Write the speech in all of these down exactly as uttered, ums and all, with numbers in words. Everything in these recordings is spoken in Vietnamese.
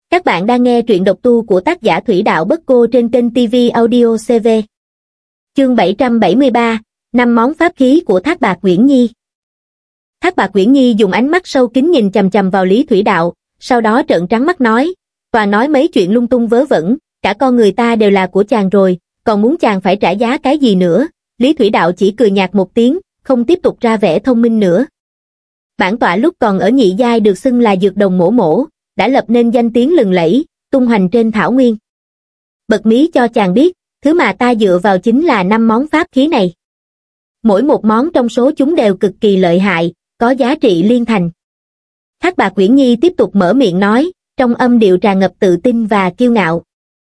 Các bạn đang nghe truyện độc tu của tác giả Thủy Đạo Bất Cô trên kênh ti vi Audio xê vê. Chương bảy trăm bảy mươi ba, năm món pháp khí của Thác Bạt Uyển Nhi. Thác Bạt Uyển Nhi dùng ánh mắt sâu kín nhìn chằm chằm vào Lý Thủy Đạo, sau đó trợn trắng mắt nói, toàn nói mấy chuyện lung tung vớ vẩn, cả con người ta đều là của chàng rồi, còn muốn chàng phải trả giá cái gì nữa? Lý Thủy Đạo chỉ cười nhạt một tiếng, không tiếp tục ra vẻ thông minh nữa. Bản tọa lúc còn ở nhị giai được xưng là dược đồng mổ mổ, đã lập nên danh tiếng lừng lẫy, tung hoành trên thảo nguyên. Bật mí cho chàng biết, thứ mà ta dựa vào chính là năm món pháp khí này. Mỗi một món trong số chúng đều cực kỳ lợi hại, có giá trị liên thành. Thác Bạt Uyển Nhi tiếp tục mở miệng nói, trong âm điệu tràn ngập tự tin và kiêu ngạo.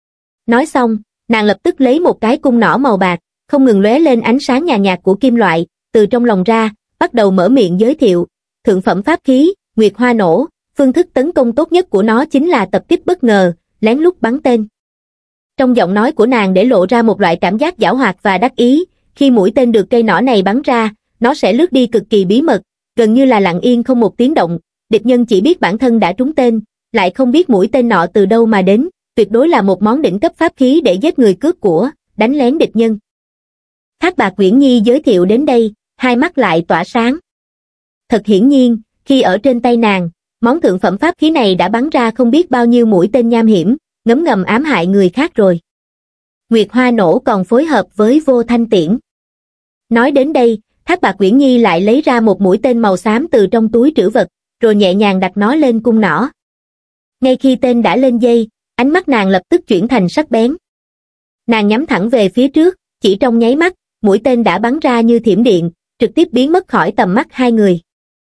Nói xong, nàng lập tức lấy một cái cung nỏ màu bạc, không ngừng lóe lên ánh sáng nhàn nhạt của kim loại, từ trong lòng ra, bắt đầu mở miệng giới thiệu, thượng phẩm pháp khí, Nguyệt Hoa Nổ. Phương thức tấn công tốt nhất của nó chính là tập kích bất ngờ, lén lút bắn tên. Trong giọng nói của nàng để lộ ra một loại cảm giác giảo hoạt và đắc ý, khi mũi tên được cây nỏ này bắn ra, nó sẽ lướt đi cực kỳ bí mật, gần như là lặng yên không một tiếng động, địch nhân chỉ biết bản thân đã trúng tên, lại không biết mũi tên nọ từ đâu mà đến, tuyệt đối là một món đỉnh cấp pháp khí để giết người cướp của, đánh lén địch nhân. Thác Bạt Uyển Nhi giới thiệu đến đây, hai mắt lại tỏa sáng. Thật hiển nhiên, khi ở trên tay nàng, món thượng phẩm pháp khí này đã bắn ra không biết bao nhiêu mũi tên nham hiểm, ngấm ngầm ám hại người khác rồi. Nguyệt Hoa Nổ còn phối hợp với Vô Thanh Tiễn. Nói đến đây, Thác Bạt Uyển Nhi lại lấy ra một mũi tên màu xám từ trong túi trữ vật, rồi nhẹ nhàng đặt nó lên cung nỏ. Ngay khi tên đã lên dây, ánh mắt nàng lập tức chuyển thành sắc bén. Nàng nhắm thẳng về phía trước, chỉ trong nháy mắt, mũi tên đã bắn ra như thiểm điện, trực tiếp biến mất khỏi tầm mắt hai người.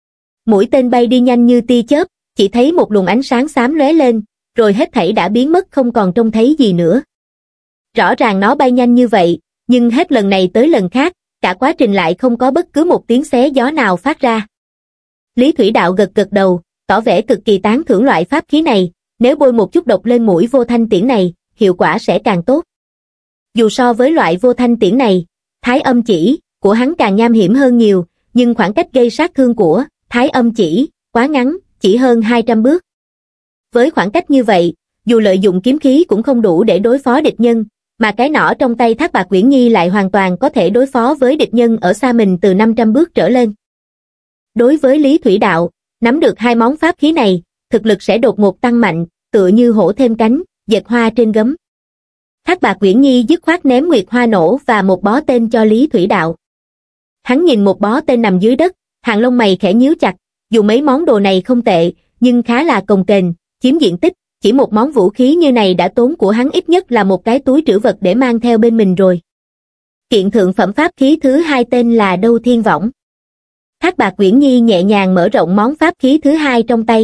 Mũi tên bay đi nhanh như tia chớp, chỉ thấy một luồng ánh sáng xám lóe lên, rồi hết thảy đã biến mất không còn trông thấy gì nữa. Rõ ràng nó bay nhanh như vậy, nhưng hết lần này tới lần khác, cả quá trình lại không có bất cứ một tiếng xé gió nào phát ra. Lý Thủy Đạo gật gật đầu, tỏ vẻ cực kỳ tán thưởng loại pháp khí này, nếu bôi một chút độc lên mũi Vô Thanh Tiễn này, hiệu quả sẽ càng tốt. Dù so với loại Vô Thanh Tiễn này, Thái Âm Chỉ của hắn càng nham hiểm hơn nhiều, nhưng khoảng cách gây sát thương của Thái Âm Chỉ quá ngắn, chỉ hơn hai trăm bước. Với khoảng cách như vậy, dù lợi dụng kiếm khí cũng không đủ để đối phó địch nhân, mà cái nỏ trong tay Thác Bạt Uyển Nhi lại hoàn toàn có thể đối phó với địch nhân ở xa mình từ năm trăm bước trở lên. Đối với Lý Thủy Đạo, nắm được hai món pháp khí này, thực lực sẽ đột ngột tăng mạnh, tựa như hổ thêm cánh, dệt hoa trên gấm. Thác Bạt Uyển Nhi dứt khoát ném Nguyệt Hoa Nổ và một bó tên cho Lý Thủy Đạo. Hắn nhìn một bó tên nằm dưới đất, hàng lông mày khẽ nhíu chặt, dù mấy món đồ này không tệ, nhưng khá là cồng kềnh, chiếm diện tích, chỉ một món vũ khí như này đã tốn của hắn ít nhất là một cái túi trữ vật để mang theo bên mình rồi. Kiện thượng phẩm pháp khí thứ hai tên là Đâu Thiên Võng. Thác Bạt Uyển Nhi nhẹ nhàng mở rộng món pháp khí thứ hai trong tay.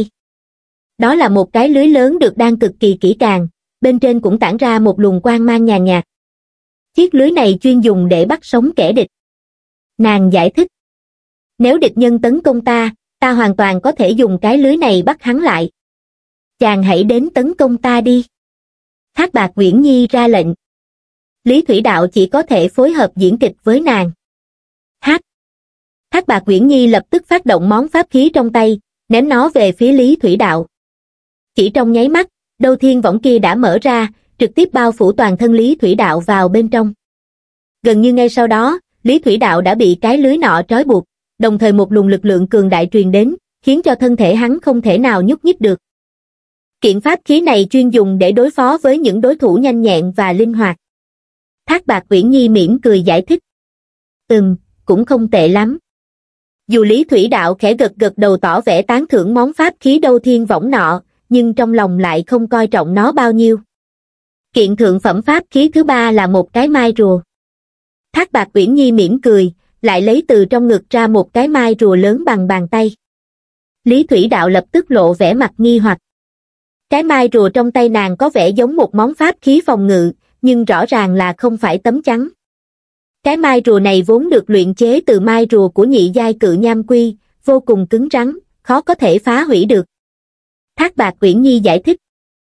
Đó là một cái lưới lớn được đan cực kỳ kỹ càng, bên trên cũng tản ra một luồng quang mang nhàn nhạt. Chiếc lưới này chuyên dùng để bắt sống kẻ địch. Nàng giải thích. Nếu địch nhân tấn công ta, ta hoàn toàn có thể dùng cái lưới này bắt hắn lại. Chàng hãy đến tấn công ta đi. Thác Bạt Uyển Nhi ra lệnh. Lý Thủy Đạo chỉ có thể phối hợp diễn kịch với nàng. Hát. Thác Bạt Uyển Nhi lập tức phát động món pháp khí trong tay, ném nó về phía Lý Thủy Đạo. Chỉ trong nháy mắt, Đâu Thiên Võng kia đã mở ra, trực tiếp bao phủ toàn thân Lý Thủy Đạo vào bên trong. Gần như ngay sau đó, Lý Thủy Đạo đã bị cái lưới nọ trói buộc, đồng thời một luồng lực lượng cường đại truyền đến, khiến cho thân thể hắn không thể nào nhúc nhích được. Kiện pháp khí này chuyên dùng để đối phó với những đối thủ nhanh nhẹn và linh hoạt. Thác Bạt Uyển Nhi mỉm cười giải thích. Ừm, cũng không tệ lắm. Dù Lý Thủy Đạo khẽ gật gật đầu tỏ vẻ tán thưởng món pháp khí Đâu Thiên Võng nọ, nhưng trong lòng lại không coi trọng nó bao nhiêu. Kiện thượng phẩm pháp khí thứ ba là một cái mai rùa. Thác Bạt Uyển Nhi mỉm cười, lại lấy từ trong ngực ra một cái mai rùa lớn bằng bàn tay. Lý Thủy Đạo lập tức lộ vẻ mặt nghi hoặc. Cái mai rùa trong tay nàng có vẻ giống một món pháp khí phòng ngự, nhưng rõ ràng là không phải tấm chắn. Cái mai rùa này vốn được luyện chế từ mai rùa của nhị giai cự nham quy, vô cùng cứng rắn, khó có thể phá hủy được. Thác Bạt Uyển Nhi giải thích.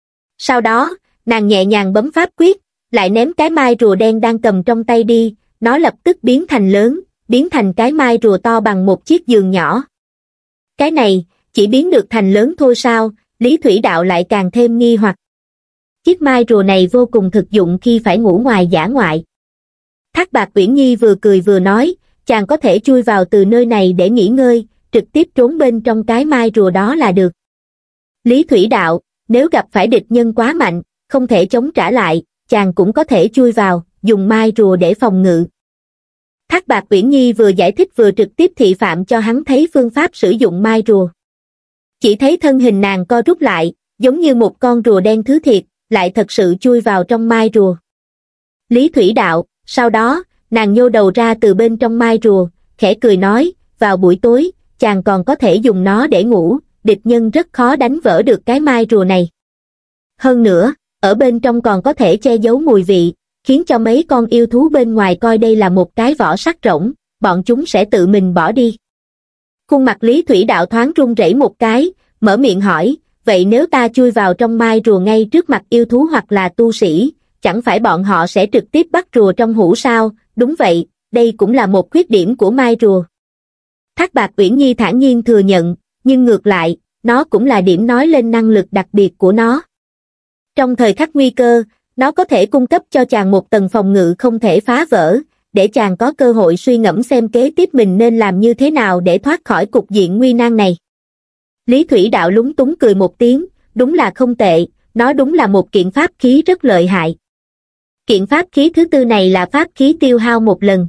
Sau đó, nàng nhẹ nhàng bấm pháp quyết, lại ném cái mai rùa đen đang cầm trong tay đi, nó lập tức biến thành lớn, biến thành cái mai rùa to bằng một chiếc giường nhỏ. Cái này, chỉ biến được thành lớn thôi sao, Lý Thủy Đạo lại càng thêm nghi hoặc. Chiếc mai rùa này vô cùng thực dụng khi phải ngủ ngoài dã ngoại. Thác Bạt Uyển Nhi vừa cười vừa nói, chàng có thể chui vào từ nơi này để nghỉ ngơi, trực tiếp trốn bên trong cái mai rùa đó là được. Lý Thủy Đạo, nếu gặp phải địch nhân quá mạnh, không thể chống trả lại, chàng cũng có thể chui vào, dùng mai rùa để phòng ngự. Thác Bạt Uyển Nhi vừa giải thích vừa trực tiếp thị phạm cho hắn thấy phương pháp sử dụng mai rùa. Chỉ thấy thân hình nàng co rút lại, giống như một con rùa đen thứ thiệt, lại thật sự chui vào trong mai rùa. Lý Thủy Đạo, sau đó, nàng nhô đầu ra từ bên trong mai rùa, khẽ cười nói, vào buổi tối, chàng còn có thể dùng nó để ngủ, địch nhân rất khó đánh vỡ được cái mai rùa này. Hơn nữa, ở bên trong còn có thể che giấu mùi vị, khiến cho mấy con yêu thú bên ngoài coi đây là một cái vỏ sắt rỗng, bọn chúng sẽ tự mình bỏ đi. Khuôn mặt Lý Thủy Đạo thoáng run rẩy một cái, mở miệng hỏi, vậy nếu ta chui vào trong mai rùa ngay trước mặt yêu thú hoặc là tu sĩ, chẳng phải bọn họ sẽ trực tiếp bắt rùa trong hũ sao? Đúng vậy, đây cũng là một khuyết điểm của mai rùa. Thác Bạt Uyển Nhi thản nhiên thừa nhận, nhưng ngược lại, nó cũng là điểm nói lên năng lực đặc biệt của nó. Trong thời khắc nguy cơ, nó có thể cung cấp cho chàng một tầng phòng ngự không thể phá vỡ, để chàng có cơ hội suy ngẫm xem kế tiếp mình nên làm như thế nào để thoát khỏi cục diện nguy nan này. Lý Thủy Đạo lúng túng cười một tiếng, đúng là không tệ, nó đúng là một kiện pháp khí rất lợi hại. Kiện pháp khí thứ tư này là pháp khí tiêu hao một lần.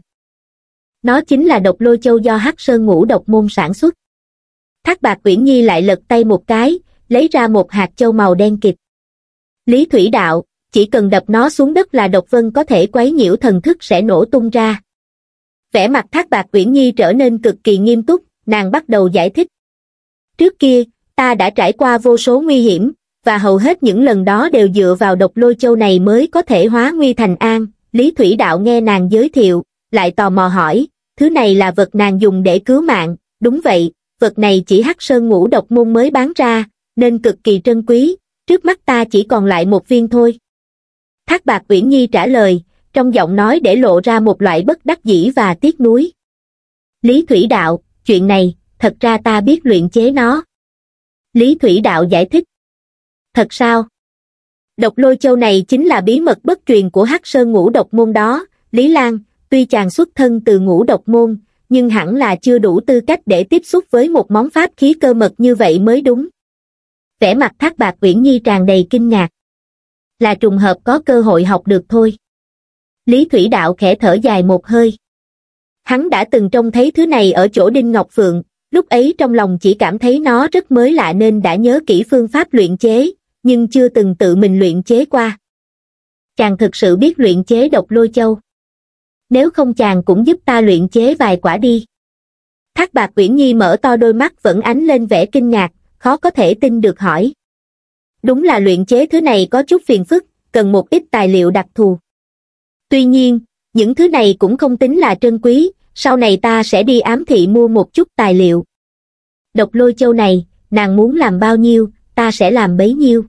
Nó chính là độc lôi châu do Hắc Sơn Ngũ Độc Môn sản xuất. Thác Bạt Uyển Nhi lại lật tay một cái, lấy ra một hạt châu màu đen kịt. Lý Thủy Đạo, chỉ cần đập nó xuống đất là độc vân có thể quấy nhiễu thần thức sẽ nổ tung ra. Vẻ mặt Thác Bạt Uyển Nhi trở nên cực kỳ nghiêm túc, nàng bắt đầu giải thích. Trước kia, ta đã trải qua vô số nguy hiểm, và hầu hết những lần đó đều dựa vào độc lôi châu này mới có thể hóa nguy thành an. Lý Thủy Đạo nghe nàng giới thiệu, lại tò mò hỏi, thứ này là vật nàng dùng để cứu mạng. Đúng vậy, vật này chỉ Hắc Sơn Ngũ Độc Môn mới bán ra, nên cực kỳ trân quý, trước mắt ta chỉ còn lại một viên thôi. Thác Bạt Uyển Nhi trả lời, trong giọng nói để lộ ra một loại bất đắc dĩ và tiếc nuối. Lý Thủy Đạo, chuyện này, thật ra ta biết luyện chế nó. Lý Thủy Đạo giải thích. Thật sao? Độc lôi châu này chính là bí mật bất truyền của Hắc Sơn Ngũ Độc Môn đó. Lý Lan, tuy chàng xuất thân từ Ngũ Độc Môn, nhưng hẳn là chưa đủ tư cách để tiếp xúc với một món pháp khí cơ mật như vậy mới đúng. Vẻ mặt Thác Bạt Uyển Nhi tràn đầy kinh ngạc. Là trùng hợp có cơ hội học được thôi. Lý Thủy Đạo khẽ thở dài một hơi. Hắn đã từng trông thấy thứ này ở chỗ Đinh Ngọc Phượng, lúc ấy trong lòng chỉ cảm thấy nó rất mới lạ nên đã nhớ kỹ phương pháp luyện chế, nhưng chưa từng tự mình luyện chế qua. Chàng thực sự biết luyện chế độc lôi châu. Nếu không chàng cũng giúp ta luyện chế vài quả đi. Thác Bạt Uyển Nhi mở to đôi mắt vẫn ánh lên vẻ kinh ngạc, khó có thể tin được hỏi. Đúng là luyện chế thứ này có chút phiền phức, cần một ít tài liệu đặc thù. Tuy nhiên, những thứ này cũng không tính là trân quý, sau này ta sẽ đi ám thị mua một chút tài liệu. Độc lôi châu này, nàng muốn làm bao nhiêu, ta sẽ làm bấy nhiêu.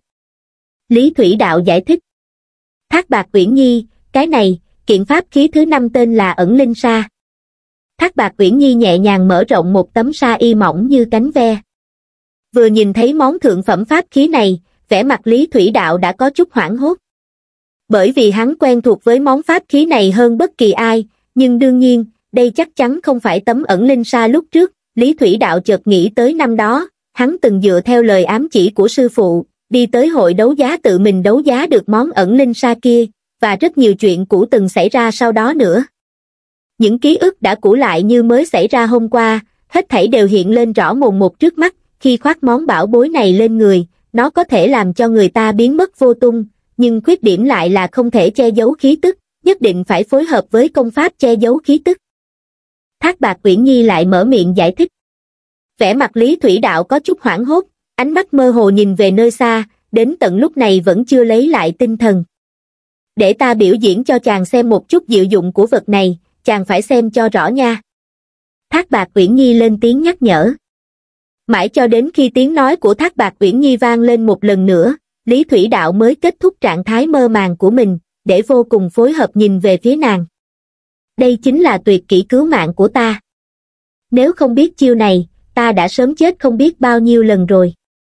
Lý Thủy Đạo giải thích. Thác Bạt Uyển Nhi, cái này, kiện pháp khí thứ năm tên là ẩn linh sa. Thác Bạt Uyển Nhi nhẹ nhàng mở rộng một tấm sa y mỏng như cánh ve. Vừa nhìn thấy món thượng phẩm pháp khí này, vẻ mặt Lý Thủy Đạo đã có chút hoảng hốt. Bởi vì hắn quen thuộc với món pháp khí này hơn bất kỳ ai, nhưng đương nhiên, đây chắc chắn không phải tấm ẩn linh sa lúc trước. Lý Thủy Đạo chợt nghĩ tới năm đó, hắn từng dựa theo lời ám chỉ của sư phụ, đi tới hội đấu giá tự mình đấu giá được món ẩn linh sa kia, và rất nhiều chuyện cũ từng xảy ra sau đó nữa. Những ký ức đã cũ lại như mới xảy ra hôm qua, hết thảy đều hiện lên rõ mồn một trước mắt. Khi khoác món bảo bối này lên người, nó có thể làm cho người ta biến mất vô tung, nhưng khuyết điểm lại là không thể che giấu khí tức, nhất định phải phối hợp với công pháp che giấu khí tức. Thác Bạt Uyển Nhi lại mở miệng giải thích. Vẻ mặt Lý Thủy Đạo có chút hoảng hốt, ánh mắt mơ hồ nhìn về nơi xa, đến tận lúc này vẫn chưa lấy lại tinh thần. Để ta biểu diễn cho chàng xem một chút diệu dụng của vật này, chàng phải xem cho rõ nha. Thác Bạt Uyển Nhi lên tiếng nhắc nhở. Mãi cho đến khi tiếng nói của Thác Bạt Uyển Nhi vang lên một lần nữa, Lý Thủy Đạo mới kết thúc trạng thái mơ màng của mình, để vô cùng phối hợp nhìn về phía nàng. Đây chính là tuyệt kỹ cứu mạng của ta. Nếu không biết chiêu này, ta đã sớm chết không biết bao nhiêu lần rồi.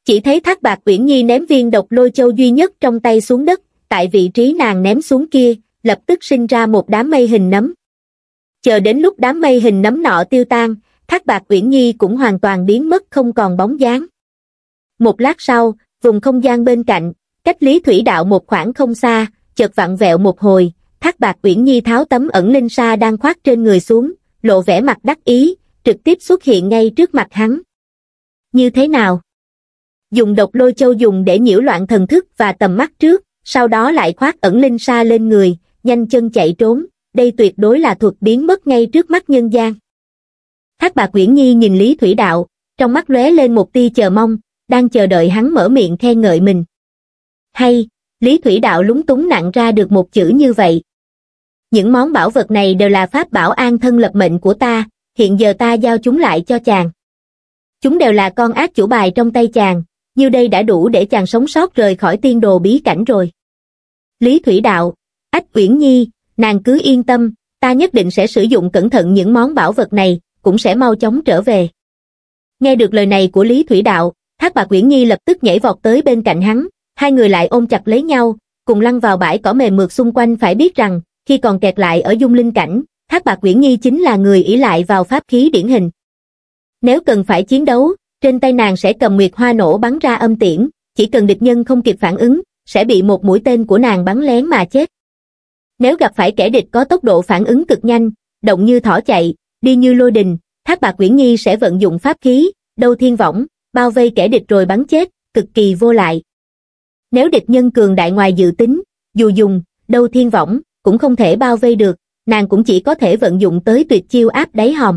Chỉ thấy Thác Bạt Uyển Nhi ném viên độc lôi châu duy nhất trong tay xuống đất, tại vị trí nàng ném xuống kia, lập tức sinh ra một đám mây hình nấm. Chờ đến lúc đám mây hình nấm nọ tiêu tan, Thác Bạt Uyển Nhi cũng hoàn toàn biến mất không còn bóng dáng. Một lát sau, vùng không gian bên cạnh, cách Lý Thủy Đạo một khoảng không xa, chợt vặn vẹo một hồi, Thác Bạt Uyển Nhi tháo tấm ẩn linh sa đang khoác trên người xuống, lộ vẻ mặt đắc ý, trực tiếp xuất hiện ngay trước mặt hắn. Như thế nào? Dùng độc lôi châu dùng để nhiễu loạn thần thức và tầm mắt trước, sau đó lại khoác ẩn linh sa lên người, nhanh chân chạy trốn, đây tuyệt đối là thuật biến mất ngay trước mắt nhân gian. Thác Bạt Uyển Nhi nhìn Lý Thủy Đạo, trong mắt lóe lên một tia chờ mong, đang chờ đợi hắn mở miệng khen ngợi mình. Hay, Lý Thủy Đạo lúng túng nặng ra được một chữ như vậy. Những món bảo vật này đều là pháp bảo an thân lập mệnh của ta, hiện giờ ta giao chúng lại cho chàng. Chúng đều là con ác chủ bài trong tay chàng, như đây đã đủ để chàng sống sót rời khỏi tiên đồ bí cảnh rồi. Lý Thủy Đạo, Ách Uyển Nhi, nàng cứ yên tâm, ta nhất định sẽ sử dụng cẩn thận những món bảo vật này, cũng sẽ mau chóng trở về. Nghe được lời này của Lý Thủy Đạo, Thác Bạt Uyển Nhi lập tức nhảy vọt tới bên cạnh hắn, hai người lại ôm chặt lấy nhau, cùng lăn vào bãi cỏ mềm mượt xung quanh. Phải biết rằng, khi còn kẹt lại ở dung linh cảnh, Thác Bạt Uyển Nhi chính là người ỷ lại vào pháp khí điển hình. Nếu cần phải chiến đấu, trên tay nàng sẽ cầm nguyệt hoa nổ bắn ra âm tiễn, chỉ cần địch nhân không kịp phản ứng, sẽ bị một mũi tên của nàng bắn lén mà chết. Nếu gặp phải kẻ địch có tốc độ phản ứng cực nhanh, động như thỏ chạy, đi như lôi đình, Thác Bạt Uyển Nhi sẽ vận dụng pháp khí, Đâu Thiên Võng, bao vây kẻ địch rồi bắn chết, cực kỳ vô lại. Nếu địch nhân cường đại ngoài dự tính, dù dùng Đâu Thiên Võng cũng không thể bao vây được, nàng cũng chỉ có thể vận dụng tới tuyệt chiêu áp đáy hòm.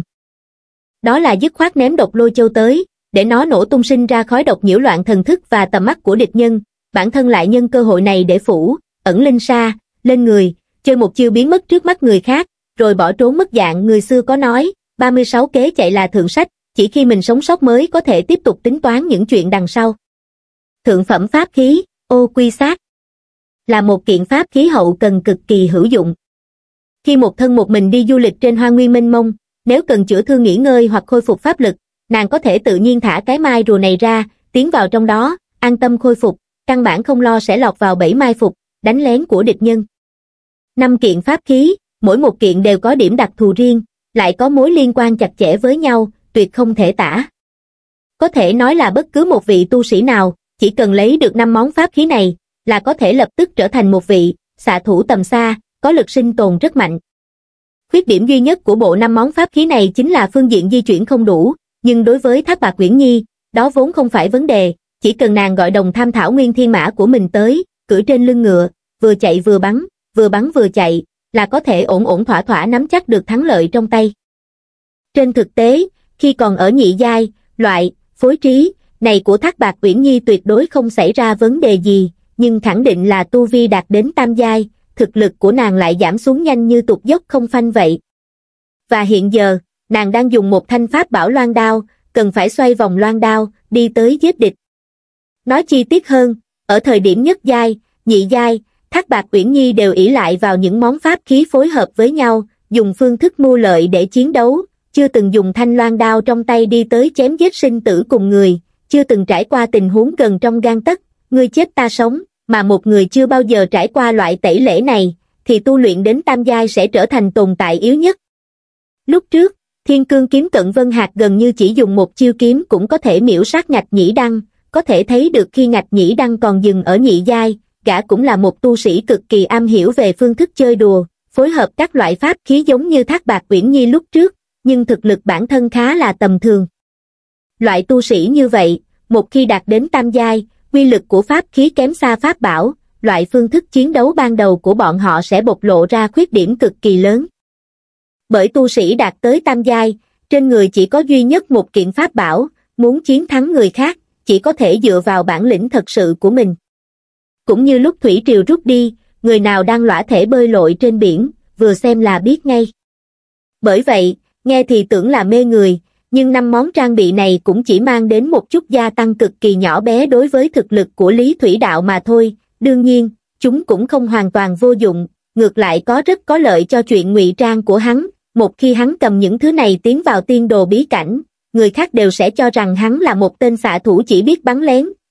Đó là dứt khoát ném độc lôi châu tới, để nó nổ tung sinh ra khói độc nhiễu loạn thần thức và tầm mắt của địch nhân, bản thân lại nhân cơ hội này để phủ ẩn linh sa lên người, chơi một chiêu biến mất trước mắt người khác, rồi bỏ trốn mất dạng. Người xưa có nói, ba mươi sáu kế chạy là thượng sách, chỉ khi mình sống sót mới có thể tiếp tục tính toán những chuyện đằng sau. Thượng phẩm pháp khí, Ô Quy Sát, là một kiện pháp khí hậu cần cực kỳ hữu dụng. Khi một thân một mình đi du lịch trên hoang nguyên mênh mông, nếu cần chữa thương nghỉ ngơi hoặc khôi phục pháp lực, nàng có thể tự nhiên thả cái mai rùa này ra, tiến vào trong đó, an tâm khôi phục, căn bản không lo sẽ lọt vào bẫy mai phục, đánh lén của địch nhân. Năm kiện pháp khí, mỗi một kiện đều có điểm đặc thù riêng, lại có mối liên quan chặt chẽ với nhau, tuyệt không thể tả. Có thể nói là bất cứ một vị tu sĩ nào, chỉ cần lấy được năm món pháp khí này, là có thể lập tức trở thành một vị xạ thủ tầm xa, có lực sinh tồn rất mạnh. Khuyết điểm duy nhất của bộ năm món pháp khí này chính là phương diện di chuyển không đủ, nhưng đối với Thác Bạt Uyển Nhi, đó vốn không phải vấn đề, chỉ cần nàng gọi đồng tham thảo nguyên thiên mã của mình tới, cưỡi trên lưng ngựa, vừa chạy vừa bắn, vừa bắn vừa chạy, là có thể ổn ổn thỏa thỏa nắm chắc được thắng lợi trong tay. Trên thực tế, khi còn ở nhị giai, loại phối trí này của Thác Bạt Uyển Nhi tuyệt đối không xảy ra vấn đề gì, nhưng khẳng định là tu vi đạt đến tam giai, thực lực của nàng lại giảm xuống nhanh như tụt dốc không phanh vậy. Và hiện giờ, nàng đang dùng một thanh pháp bảo loan đao, cần phải xoay vòng loan đao, đi tới giết địch. Nói chi tiết hơn, ở thời điểm nhất giai, nhị giai, Thác Bạt Uyển Nhi đều ỷ lại vào những món pháp khí phối hợp với nhau, dùng phương thức mưu lợi để chiến đấu, chưa từng dùng thanh loan đao trong tay đi tới chém giết sinh tử cùng người, chưa từng trải qua tình huống gần trong gang tấc, ngươi chết ta sống, mà một người chưa bao giờ trải qua loại tẩy lễ này, thì tu luyện đến tam giai sẽ trở thành tồn tại yếu nhất. Lúc trước, Thiên Cương kiếm Cận Vân Hạc gần như chỉ dùng một chiêu kiếm cũng có thể miễu sát Ngạch Nhĩ Đăng, có thể thấy được khi Ngạch Nhĩ Đăng còn dừng ở nhị giai, gã cũng là một tu sĩ cực kỳ am hiểu về phương thức chơi đùa, phối hợp các loại pháp khí giống như Thác Bạt Uyển Nhi lúc trước, nhưng thực lực bản thân khá là tầm thường. Loại tu sĩ như vậy, một khi đạt đến tam giai, uy lực của pháp khí kém xa pháp bảo, loại phương thức chiến đấu ban đầu của bọn họ sẽ bộc lộ ra khuyết điểm cực kỳ lớn. Bởi tu sĩ đạt tới tam giai, trên người chỉ có duy nhất một kiện pháp bảo, muốn chiến thắng người khác, chỉ có thể dựa vào bản lĩnh thật sự của mình. Cũng như lúc thủy triều rút đi, người nào đang lõa thể bơi lội trên biển, vừa xem là biết ngay. Bởi vậy, nghe thì tưởng là mê người, nhưng năm món trang bị này cũng chỉ mang đến một chút gia tăng cực kỳ nhỏ bé đối với thực lực của Lý Thủy Đạo mà thôi. Đương nhiên, chúng cũng không hoàn toàn vô dụng, ngược lại có rất có lợi cho chuyện ngụy trang của hắn. Một khi hắn cầm những thứ này tiến vào tiên đồ bí cảnh, người khác đều sẽ cho rằng hắn là một tên xạ thủ chỉ biết bắn lén,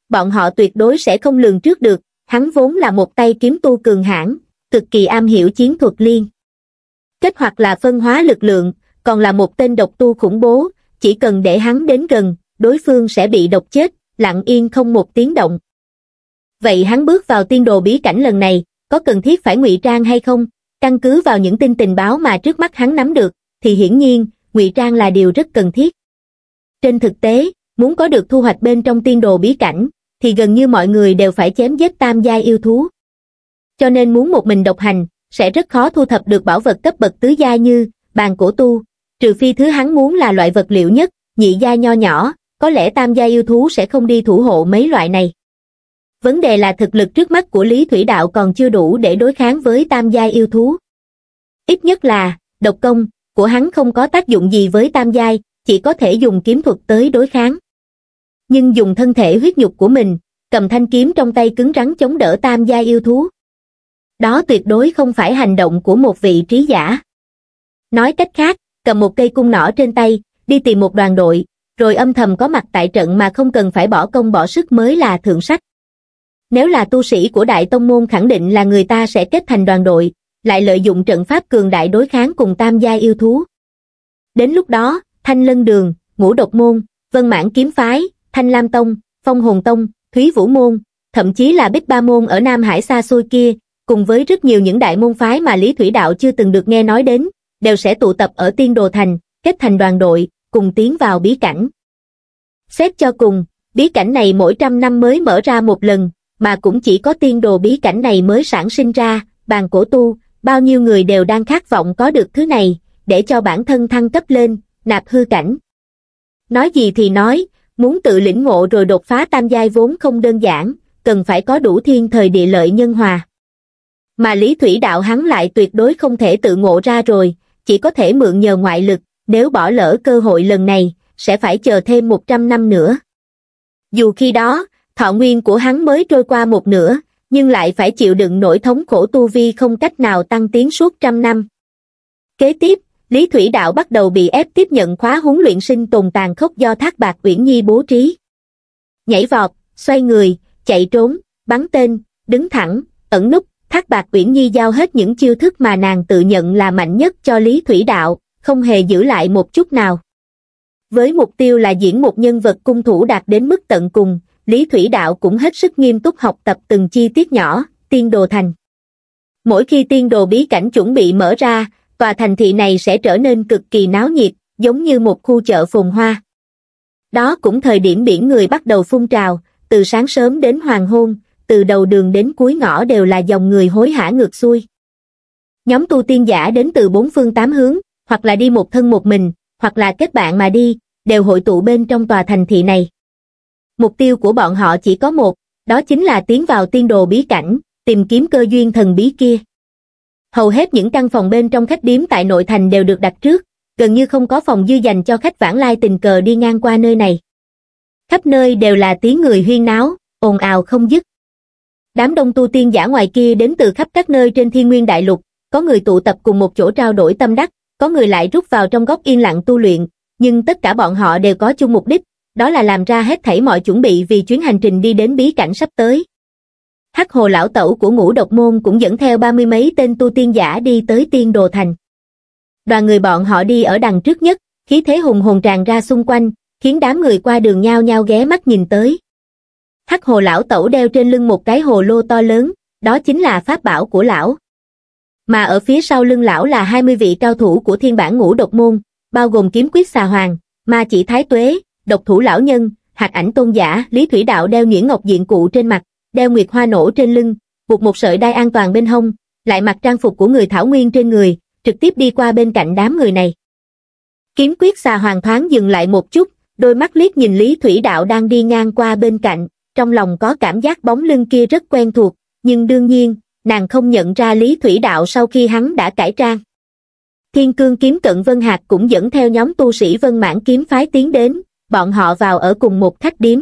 bọn họ tuyệt đối sẽ không lường trước được, hắn vốn là một tay kiếm tu cường hãn, cực kỳ am hiểu chiến thuật liên kết hoặc là phân hóa lực lượng, còn là một tên độc tu khủng bố, chỉ cần để hắn đến gần, đối phương sẽ bị độc chết, lặng yên không một tiếng động. Vậy hắn bước vào tiên đồ bí cảnh lần này, có cần thiết phải ngụy trang hay không? Căn cứ vào những tin tình báo mà trước mắt hắn nắm được, thì hiển nhiên, ngụy trang là điều rất cần thiết. Trên thực tế, muốn có được thu hoạch bên trong tiên đồ bí cảnh, thì gần như mọi người đều phải chém giết tam giai yêu thú. Cho nên muốn một mình độc hành, sẽ rất khó thu thập được bảo vật cấp bậc tứ giai như bàn cổ tu, trừ phi thứ hắn muốn là loại vật liệu nhất, nhị giai nho nhỏ, có lẽ tam giai yêu thú sẽ không đi thủ hộ mấy loại này. Vấn đề là thực lực trước mắt của Lý Thủy Đạo còn chưa đủ để đối kháng với tam giai yêu thú. Ít nhất là, độc công của hắn không có tác dụng gì với tam giai, chỉ có thể dùng kiếm thuật tới đối kháng. Nhưng dùng thân thể huyết nhục của mình, cầm thanh kiếm trong tay cứng rắn chống đỡ tam giai yêu thú. Đó tuyệt đối không phải hành động của một vị trí giả. Nói cách khác, cầm một cây cung nỏ trên tay, đi tìm một đoàn đội, rồi âm thầm có mặt tại trận mà không cần phải bỏ công bỏ sức mới là thượng sách. Nếu là tu sĩ của đại tông môn khẳng định là người ta sẽ kết thành đoàn đội, lại lợi dụng trận pháp cường đại đối kháng cùng tam giai yêu thú. Đến lúc đó, Thanh Lân Đường, Ngũ Độc Môn, Vân Mãn Kiếm Phái, Thanh Lam Tông, Phong Hồn Tông, Thúy Vũ Môn, thậm chí là Bích Ba Môn ở Nam Hải xa xôi kia, cùng với rất nhiều những đại môn phái mà Lý Thủy Đạo chưa từng được nghe nói đến, đều sẽ tụ tập ở Tiên Đồ Thành, kết thành đoàn đội, cùng tiến vào bí cảnh. Xét cho cùng, bí cảnh này mỗi trăm năm mới mở ra một lần, mà cũng chỉ có tiên đồ bí cảnh này mới sản sinh ra, bàn cổ tu, bao nhiêu người đều đang khát vọng có được thứ này, để cho bản thân thăng cấp lên, nạp hư cảnh. Nói gì thì nói, muốn tự lĩnh ngộ rồi đột phá tam giai vốn không đơn giản, cần phải có đủ thiên thời địa lợi nhân hòa. Mà Lý Thủy Đạo hắn lại tuyệt đối không thể tự ngộ ra rồi, chỉ có thể mượn nhờ ngoại lực, nếu bỏ lỡ cơ hội lần này, sẽ phải chờ thêm một trăm năm nữa. Dù khi đó, thọ nguyên của hắn mới trôi qua một nửa, nhưng lại phải chịu đựng nỗi thống khổ tu vi không cách nào tăng tiến suốt trăm năm. Kế tiếp, Lý Thủy Đạo bắt đầu bị ép tiếp nhận khóa huấn luyện sinh tồn tàn khốc do Thác Bạt Uyển Nhi bố trí. Nhảy vọt, xoay người, chạy trốn, bắn tên, đứng thẳng, ẩn núp, Thác Bạt Uyển Nhi giao hết những chiêu thức mà nàng tự nhận là mạnh nhất cho Lý Thủy Đạo, không hề giữ lại một chút nào. Với mục tiêu là diễn một nhân vật cung thủ đạt đến mức tận cùng, Lý Thủy Đạo cũng hết sức nghiêm túc học tập từng chi tiết nhỏ, Tiên Đồ Thành. Mỗi khi tiên đồ bí cảnh chuẩn bị mở ra, tòa thành thị này sẽ trở nên cực kỳ náo nhiệt, giống như một khu chợ phồn hoa. Đó cũng thời điểm biển người bắt đầu phun trào, từ sáng sớm đến hoàng hôn, từ đầu đường đến cuối ngõ đều là dòng người hối hả ngược xuôi. Nhóm tu tiên giả đến từ bốn phương tám hướng, hoặc là đi một thân một mình, hoặc là kết bạn mà đi, đều hội tụ bên trong tòa thành thị này. Mục tiêu của bọn họ chỉ có một, đó chính là tiến vào tiên đồ bí cảnh, tìm kiếm cơ duyên thần bí kia. Hầu hết những căn phòng bên trong khách điếm tại nội thành đều được đặt trước, gần như không có phòng dư dành cho khách vãng lai tình cờ đi ngang qua nơi này. Khắp nơi đều là tiếng người huyên náo, ồn ào không dứt. Đám đông tu tiên giả ngoài kia đến từ khắp các nơi trên Thiên Nguyên Đại Lục, có người tụ tập cùng một chỗ trao đổi tâm đắc, có người lại rút vào trong góc yên lặng tu luyện, nhưng tất cả bọn họ đều có chung mục đích, đó là làm ra hết thảy mọi chuẩn bị vì chuyến hành trình đi đến bí cảnh sắp tới. Hắc Hồ lão tẩu của Ngũ Độc Môn cũng dẫn theo ba mươi mấy tên tu tiên giả đi tới Tiên Đồ Thành. Đoàn người bọn họ đi ở đằng trước nhất, khí thế hùng hồn tràn ra xung quanh, khiến đám người qua đường nhao nhao ghé mắt nhìn tới. Hắc Hồ lão tẩu đeo trên lưng một cái hồ lô to lớn, đó chính là pháp bảo của lão. Mà ở phía sau lưng lão là hai mươi vị cao thủ của thiên bản Ngũ Độc Môn, bao gồm Kiếm Quyết Xà Hoàng, Ma Chỉ Thái Tuế, Độc Thủ Lão Nhân, Hạt Ảnh Tôn Giả. Lý Thủy Đạo đeo nhuyễn ngọc diện cụ trên mặt, đeo nguyệt hoa nổ trên lưng, buộc một sợi đai an toàn bên hông, lại mặc trang phục của người Thảo Nguyên trên người, trực tiếp đi qua bên cạnh đám người này. Kiếm Quyết Xà Hoàng thoáng dừng lại một chút, đôi mắt liếc nhìn Lý Thủy Đạo đang đi ngang qua bên cạnh, trong lòng có cảm giác bóng lưng kia rất quen thuộc, nhưng đương nhiên, nàng không nhận ra Lý Thủy Đạo sau khi hắn đã cải trang. Thiên Cương Kiếm Cận Vân Hạc cũng dẫn theo nhóm tu sĩ Vân Mãn Kiếm Phái tiến đến, bọn họ vào ở cùng một khách điếm.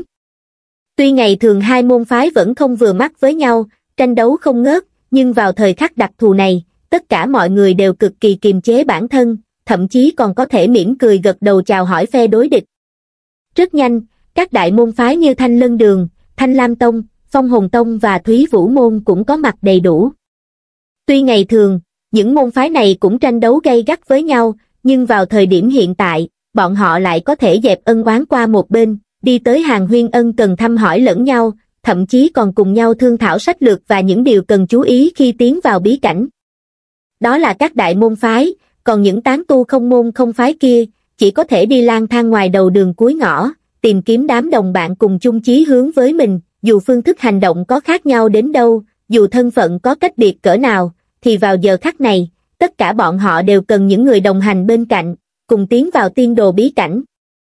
Tuy ngày thường hai môn phái vẫn không vừa mắt với nhau, tranh đấu không ngớt, nhưng vào thời khắc đặc thù này, tất cả mọi người đều cực kỳ kiềm chế bản thân, thậm chí còn có thể mỉm cười gật đầu chào hỏi phe đối địch. Rất nhanh, các đại môn phái như Thanh Lân Đường, Thanh Lam Tông, Phong Hồn Tông và Thúy Vũ Môn cũng có mặt đầy đủ. Tuy ngày thường, những môn phái này cũng tranh đấu gay gắt với nhau, nhưng vào thời điểm hiện tại, bọn họ lại có thể dẹp ân oán qua một bên, đi tới hàng huyên ân cần thăm hỏi lẫn nhau, thậm chí còn cùng nhau thương thảo sách lược và những điều cần chú ý khi tiến vào bí cảnh. Đó là các đại môn phái, còn những tán tu không môn không phái kia, chỉ có thể đi lang thang ngoài đầu đường cuối ngõ, tìm kiếm đám đồng bạn cùng chung chí hướng với mình, dù phương thức hành động có khác nhau đến đâu, dù thân phận có cách biệt cỡ nào, thì vào giờ khắc này, tất cả bọn họ đều cần những người đồng hành bên cạnh, cùng tiến vào tiên đồ bí cảnh.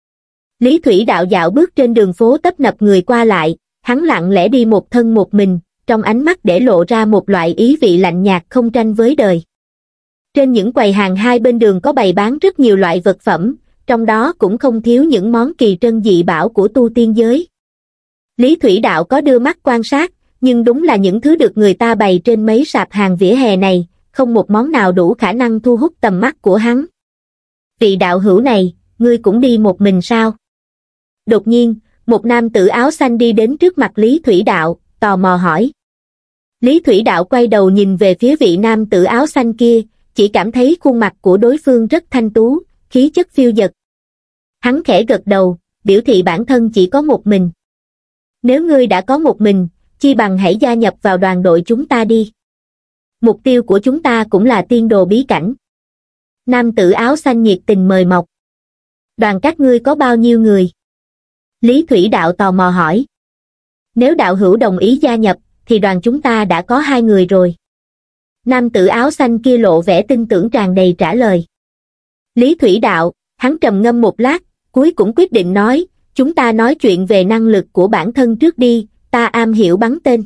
Lý Thủy Đạo dạo bước trên đường phố tấp nập người qua lại, hắn lặng lẽ đi một thân một mình, trong ánh mắt để lộ ra một loại ý vị lạnh nhạt không tranh với đời. Trên những quầy hàng hai bên đường có bày bán rất nhiều loại vật phẩm, trong đó cũng không thiếu những món kỳ trân dị bảo của tu tiên giới. Lý Thủy Đạo có đưa mắt quan sát, nhưng đúng là những thứ được người ta bày trên mấy sạp hàng vỉa hè này, không một món nào đủ khả năng thu hút tầm mắt của hắn. Vị đạo hữu này, ngươi cũng đi một mình sao? Đột nhiên, một nam tử áo xanh đi đến trước mặt Lý Thủy Đạo, tò mò hỏi. Lý Thủy Đạo quay đầu nhìn về phía vị nam tử áo xanh kia, chỉ cảm thấy khuôn mặt của đối phương rất thanh tú, khí chất phiêu dật. Hắn khẽ gật đầu, biểu thị bản thân chỉ có một mình. Nếu ngươi đã có một mình, chi bằng hãy gia nhập vào đoàn đội chúng ta đi. Mục tiêu của chúng ta cũng là tiên đồ bí cảnh. Nam tử áo xanh nhiệt tình mời mọc. Đoàn các ngươi có bao nhiêu người? Lý Thủy Đạo tò mò hỏi. Nếu đạo hữu đồng ý gia nhập, thì đoàn chúng ta đã có hai người rồi. Nam tử áo xanh kia lộ vẻ tin tưởng tràn đầy trả lời. Lý Thủy Đạo, hắn trầm ngâm một lát, cuối cũng quyết định nói, chúng ta nói chuyện về năng lực của bản thân trước đi, ta am hiểu bắn tên.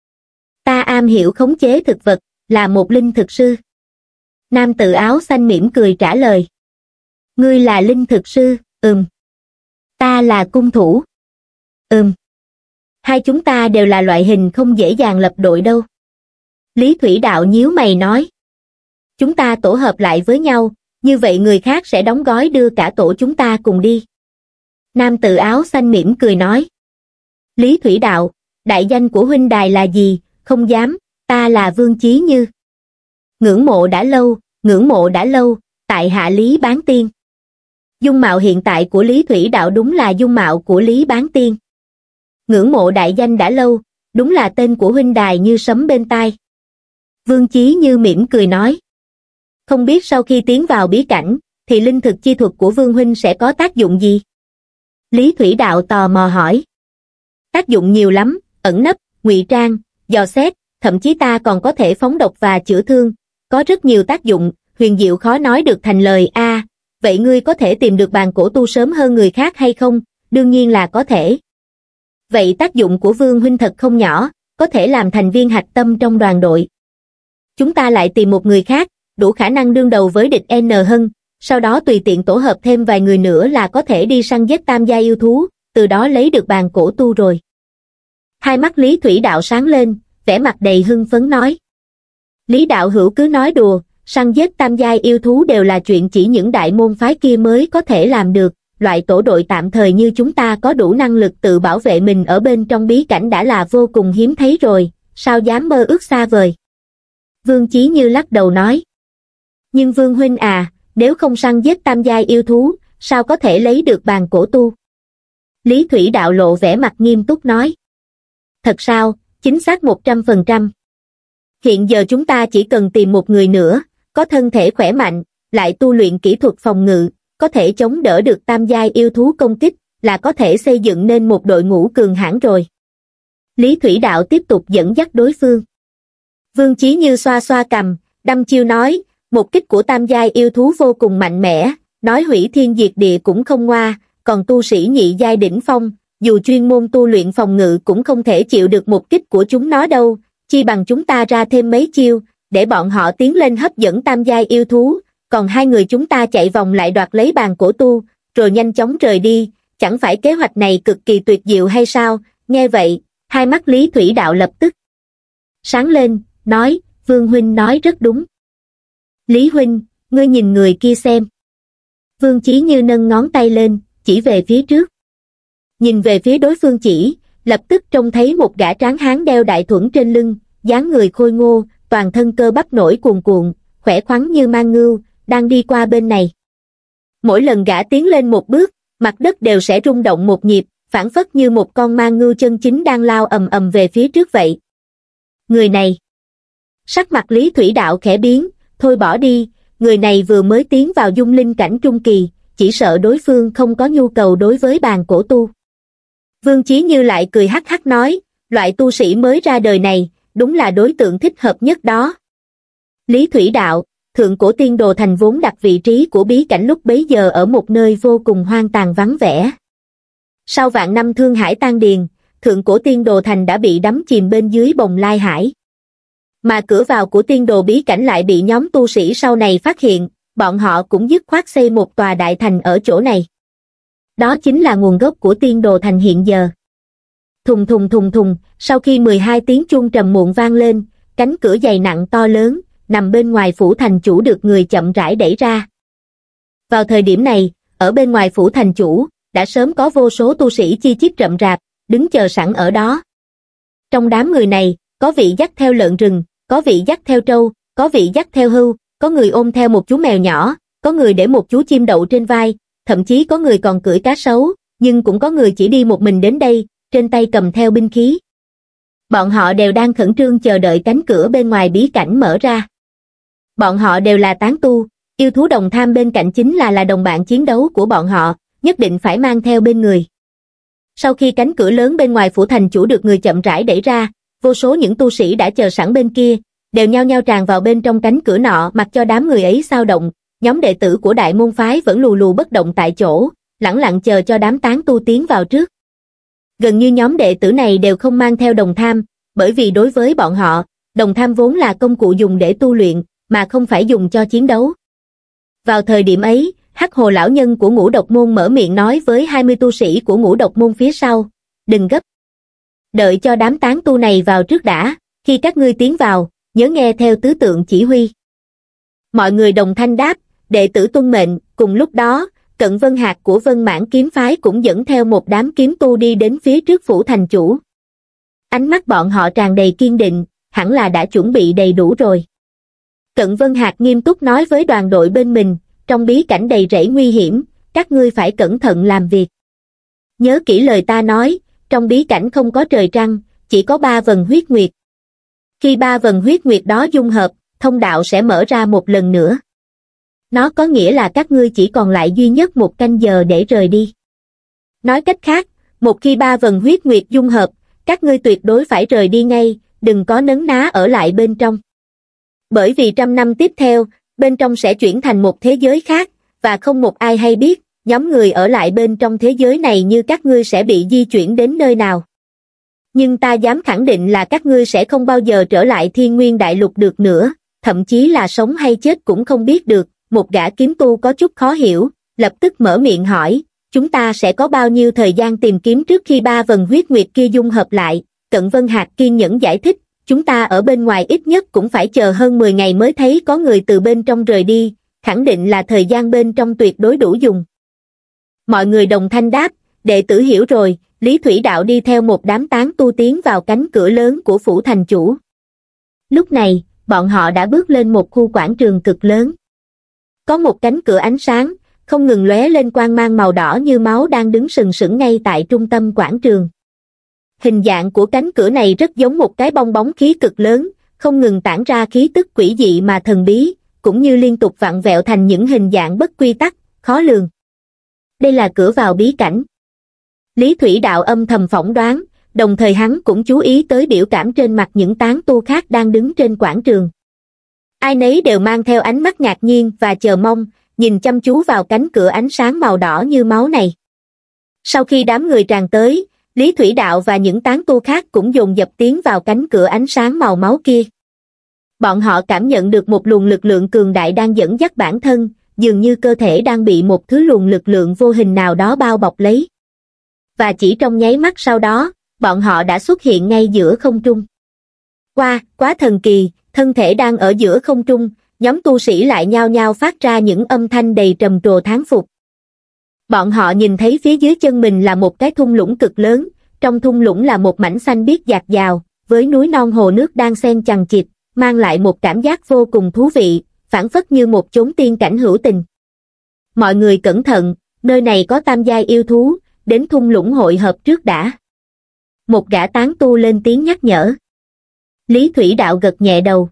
Ta am hiểu khống chế thực vật, là một linh thực sư. Nam tử áo xanh mỉm cười trả lời. Ngươi là linh thực sư, ừm. Ta là cung thủ. Ừm. Hai chúng ta đều là loại hình không dễ dàng lập đội đâu. Lý Thủy Đạo nhíu mày nói. Chúng ta tổ hợp lại với nhau, như vậy người khác sẽ đóng gói đưa cả tổ chúng ta cùng đi. Nam tử áo xanh mỉm cười nói. Lý Thủy Đạo, đại danh của huynh đài là gì? Không dám, ta là Vương Chí Như. Ngưỡng mộ đã lâu, ngưỡng mộ đã lâu, tại hạ Lý Bán Tiên. Dung mạo hiện tại của Lý Thủy Đạo đúng là dung mạo của Lý Bán Tiên. Ngưỡng mộ đại danh đã lâu, đúng là tên của huynh đài như sấm bên tai. Vương Chí Như mỉm cười nói. Không biết sau khi tiến vào bí cảnh, thì linh thực chi thuật của Vương huynh sẽ có tác dụng gì? Lý Thủy Đạo tò mò hỏi. Tác dụng nhiều lắm, ẩn nấp, ngụy trang, dò xét, thậm chí ta còn có thể phóng độc và chữa thương, có rất nhiều tác dụng, huyền diệu khó nói được thành lời. A, à, vậy ngươi có thể tìm được bàn cổ tu sớm hơn người khác hay không? Đương nhiên là có thể. Vậy tác dụng của Vương huynh thật không nhỏ, có thể làm thành viên hạch tâm trong đoàn đội. Chúng ta lại tìm một người khác, đủ khả năng đương đầu với địch N Hân, sau đó tùy tiện tổ hợp thêm vài người nữa là có thể đi săn giết tam gia yêu thú, từ đó lấy được bàn cổ tu rồi. Hai mắt Lý Thủy Đạo sáng lên, vẻ mặt đầy hưng phấn nói. Lý đạo hữu cứ nói đùa, săn giết tam giai yêu thú đều là chuyện chỉ những đại môn phái kia mới có thể làm được, loại tổ đội tạm thời như chúng ta có đủ năng lực tự bảo vệ mình ở bên trong bí cảnh đã là vô cùng hiếm thấy rồi, sao dám mơ ước xa vời. Vương Chí Như lắc đầu nói. Nhưng Vương huynh à, nếu không săn giết tam giai yêu thú, sao có thể lấy được bàn cổ tu? Lý Thủy Đạo lộ vẻ mặt nghiêm túc nói. Thật sao, chính xác một trăm phần trăm. Hiện giờ chúng ta chỉ cần tìm một người nữa, có thân thể khỏe mạnh, lại tu luyện kỹ thuật phòng ngự, có thể chống đỡ được tam giai yêu thú công kích, là có thể xây dựng nên một đội ngũ cường hãn rồi. Lý Thủy Đạo tiếp tục dẫn dắt đối phương. Vương Chí Như xoa xoa cằm, đăm chiêu nói, một kích của tam giai yêu thú vô cùng mạnh mẽ, nói hủy thiên diệt địa cũng không ngoa, còn tu sĩ nhị giai đỉnh phong, dù chuyên môn tu luyện phòng ngự cũng không thể chịu được một kích của chúng nó đâu, chi bằng chúng ta ra thêm mấy chiêu, để bọn họ tiến lên hấp dẫn tam giai yêu thú, còn hai người chúng ta chạy vòng lại đoạt lấy bàn cổ tu, rồi nhanh chóng rời đi, chẳng phải kế hoạch này cực kỳ tuyệt diệu hay sao? Nghe vậy, hai mắt Lý Thủy Đạo lập tức sáng lên, nói, Vương huynh nói rất đúng. Lý huynh, ngươi nhìn người kia xem. Vương Chí Như nâng ngón tay lên, chỉ về phía trước. Nhìn về phía đối phương chỉ, lập tức trông thấy một gã tráng hán đeo đại thuẫn trên lưng, dáng người khôi ngô, toàn thân cơ bắp nổi cuồn cuộn, khỏe khoắn như mang ngưu, đang đi qua bên này. Mỗi lần gã tiến lên một bước, mặt đất đều sẽ rung động một nhịp, phảng phất như một con mang ngưu chân chính đang lao ầm ầm về phía trước vậy. Người này. Sắc mặt Lý Thủy Đạo khẽ biến, thôi bỏ đi, người này vừa mới tiến vào dung linh cảnh trung kỳ, chỉ sợ đối phương không có nhu cầu đối với bàn cổ tu. Vương Chí Như lại cười hắc hắc nói, loại tu sĩ mới ra đời này, đúng là đối tượng thích hợp nhất đó. Lý Thủy Đạo, Thượng Cổ Tiên Đồ Thành vốn đặt vị trí của bí cảnh lúc bấy giờ ở một nơi vô cùng hoang tàn vắng vẻ. Sau vạn năm thương hải tan điền, Thượng Cổ Tiên Đồ Thành đã bị đắm chìm bên dưới bồng lai hải. Mà cửa vào của tiên đồ bí cảnh lại bị nhóm tu sĩ sau này phát hiện, bọn họ cũng dứt khoát xây một tòa đại thành ở chỗ này. Đó chính là nguồn gốc của tiên đồ thành hiện giờ. Thùng thùng thùng thùng, sau khi mười hai tiếng chuông trầm muộn vang lên, cánh cửa dày nặng to lớn, nằm bên ngoài phủ thành chủ được người chậm rãi đẩy ra. Vào thời điểm này, ở bên ngoài phủ thành chủ, đã sớm có vô số tu sĩ chi chít rậm rạp, đứng chờ sẵn ở đó. Trong đám người này, có vị dắt theo lợn rừng, có vị dắt theo trâu, có vị dắt theo hươu, có người ôm theo một chú mèo nhỏ, có người để một chú chim đậu trên vai, thậm chí có người còn cưỡi cá sấu, nhưng cũng có người chỉ đi một mình đến đây, trên tay cầm theo binh khí. Bọn họ đều đang khẩn trương chờ đợi cánh cửa bên ngoài bí cảnh mở ra. Bọn họ đều là tán tu, yêu thú đồng tham bên cạnh chính là là đồng bạn chiến đấu của bọn họ, nhất định phải mang theo bên người. Sau khi cánh cửa lớn bên ngoài phủ thành chủ được người chậm rãi đẩy ra, vô số những tu sĩ đã chờ sẵn bên kia, đều nhao nhao tràn vào bên trong cánh cửa nọ, mặc cho đám người ấy xao động, nhóm đệ tử của đại môn phái vẫn lù lù bất động tại chỗ, lẳng lặng chờ cho đám tán tu tiến vào trước. Gần như nhóm đệ tử này đều không mang theo đồng tham, bởi vì đối với bọn họ, đồng tham vốn là công cụ dùng để tu luyện, mà không phải dùng cho chiến đấu. Vào thời điểm ấy, Hắc Hồ lão nhân của Ngũ Độc môn mở miệng nói với hai mươi tu sĩ của Ngũ Độc môn phía sau, đừng gấp. Đợi cho đám tán tu này vào trước đã, khi các ngươi tiến vào, nhớ nghe theo tứ tượng chỉ huy. Mọi người đồng thanh đáp, đệ tử tuân mệnh. Cùng lúc đó, Cận Vân Hạc của Vân Mãn kiếm phái cũng dẫn theo một đám kiếm tu đi đến phía trước phủ thành chủ. Ánh mắt bọn họ tràn đầy kiên định, hẳn là đã chuẩn bị đầy đủ rồi. Cận Vân Hạc nghiêm túc nói với đoàn đội bên mình, trong bí cảnh đầy rẫy nguy hiểm, các ngươi phải cẩn thận làm việc. Nhớ kỹ lời ta nói, trong bí cảnh không có trời trăng, chỉ có ba vần huyết nguyệt. Khi ba vần huyết nguyệt đó dung hợp, thông đạo sẽ mở ra một lần nữa. Nó có nghĩa là các ngươi chỉ còn lại duy nhất một canh giờ để rời đi. Nói cách khác, một khi ba vần huyết nguyệt dung hợp, các ngươi tuyệt đối phải rời đi ngay, đừng có nấn ná ở lại bên trong. Bởi vì trăm năm tiếp theo, bên trong sẽ chuyển thành một thế giới khác, và không một ai hay biết, nhóm người ở lại bên trong thế giới này như các ngươi sẽ bị di chuyển đến nơi nào. Nhưng ta dám khẳng định là các ngươi sẽ không bao giờ trở lại Thiên Nguyên Đại Lục được nữa, thậm chí là sống hay chết cũng không biết được. Một gã kiếm tu có chút khó hiểu, lập tức mở miệng hỏi, chúng ta sẽ có bao nhiêu thời gian tìm kiếm trước khi ba vần huyết nguyệt kia dung hợp lại? Cận Vân Hạc kiên nhẫn giải thích, chúng ta ở bên ngoài ít nhất cũng phải chờ hơn mười ngày mới thấy có người từ bên trong rời đi, khẳng định là thời gian bên trong tuyệt đối đủ dùng. Mọi người đồng thanh đáp, đệ tử hiểu rồi. Lý Thủy Đạo đi theo một đám tán tu tiến vào cánh cửa lớn của phủ thành chủ. Lúc này, bọn họ đã bước lên một khu quảng trường cực lớn. Có một cánh cửa ánh sáng, không ngừng lóe lên quang mang màu đỏ như máu đang đứng sừng sững ngay tại trung tâm quảng trường. Hình dạng của cánh cửa này rất giống một cái bong bóng khí cực lớn, không ngừng tản ra khí tức quỷ dị mà thần bí, cũng như liên tục vặn vẹo thành những hình dạng bất quy tắc, khó lường. Đây là cửa vào bí cảnh. Lý Thủy Đạo âm thầm phỏng đoán, đồng thời hắn cũng chú ý tới biểu cảm trên mặt những tán tu khác đang đứng trên quảng trường. Ai nấy đều mang theo ánh mắt ngạc nhiên và chờ mong, nhìn chăm chú vào cánh cửa ánh sáng màu đỏ như máu này. Sau khi đám người tràn tới, Lý Thủy Đạo và những tán tu khác cũng dồn dập tiến vào cánh cửa ánh sáng màu máu kia. Bọn họ cảm nhận được một luồng lực lượng cường đại đang dẫn dắt bản thân, dường như cơ thể đang bị một thứ luồng lực lượng vô hình nào đó bao bọc lấy. Và chỉ trong nháy mắt sau đó, bọn họ đã xuất hiện ngay giữa không trung. Wow, quá thần kỳ, thân thể đang ở giữa không trung, nhóm tu sĩ lại nhao nhao phát ra những âm thanh đầy trầm trồ thán phục. Bọn họ nhìn thấy phía dưới chân mình là một cái thung lũng cực lớn, trong thung lũng là một mảnh xanh biếc dạt dào, với núi non hồ nước đang xen chằng chịt, mang lại một cảm giác vô cùng thú vị, phảng phất như một chốn tiên cảnh hữu tình. Mọi người cẩn thận, nơi này có tam giai yêu thú, đến thung lũng hội hợp trước đã. Một gã tán tu lên tiếng nhắc nhở. Lý Thủy Đạo gật nhẹ đầu.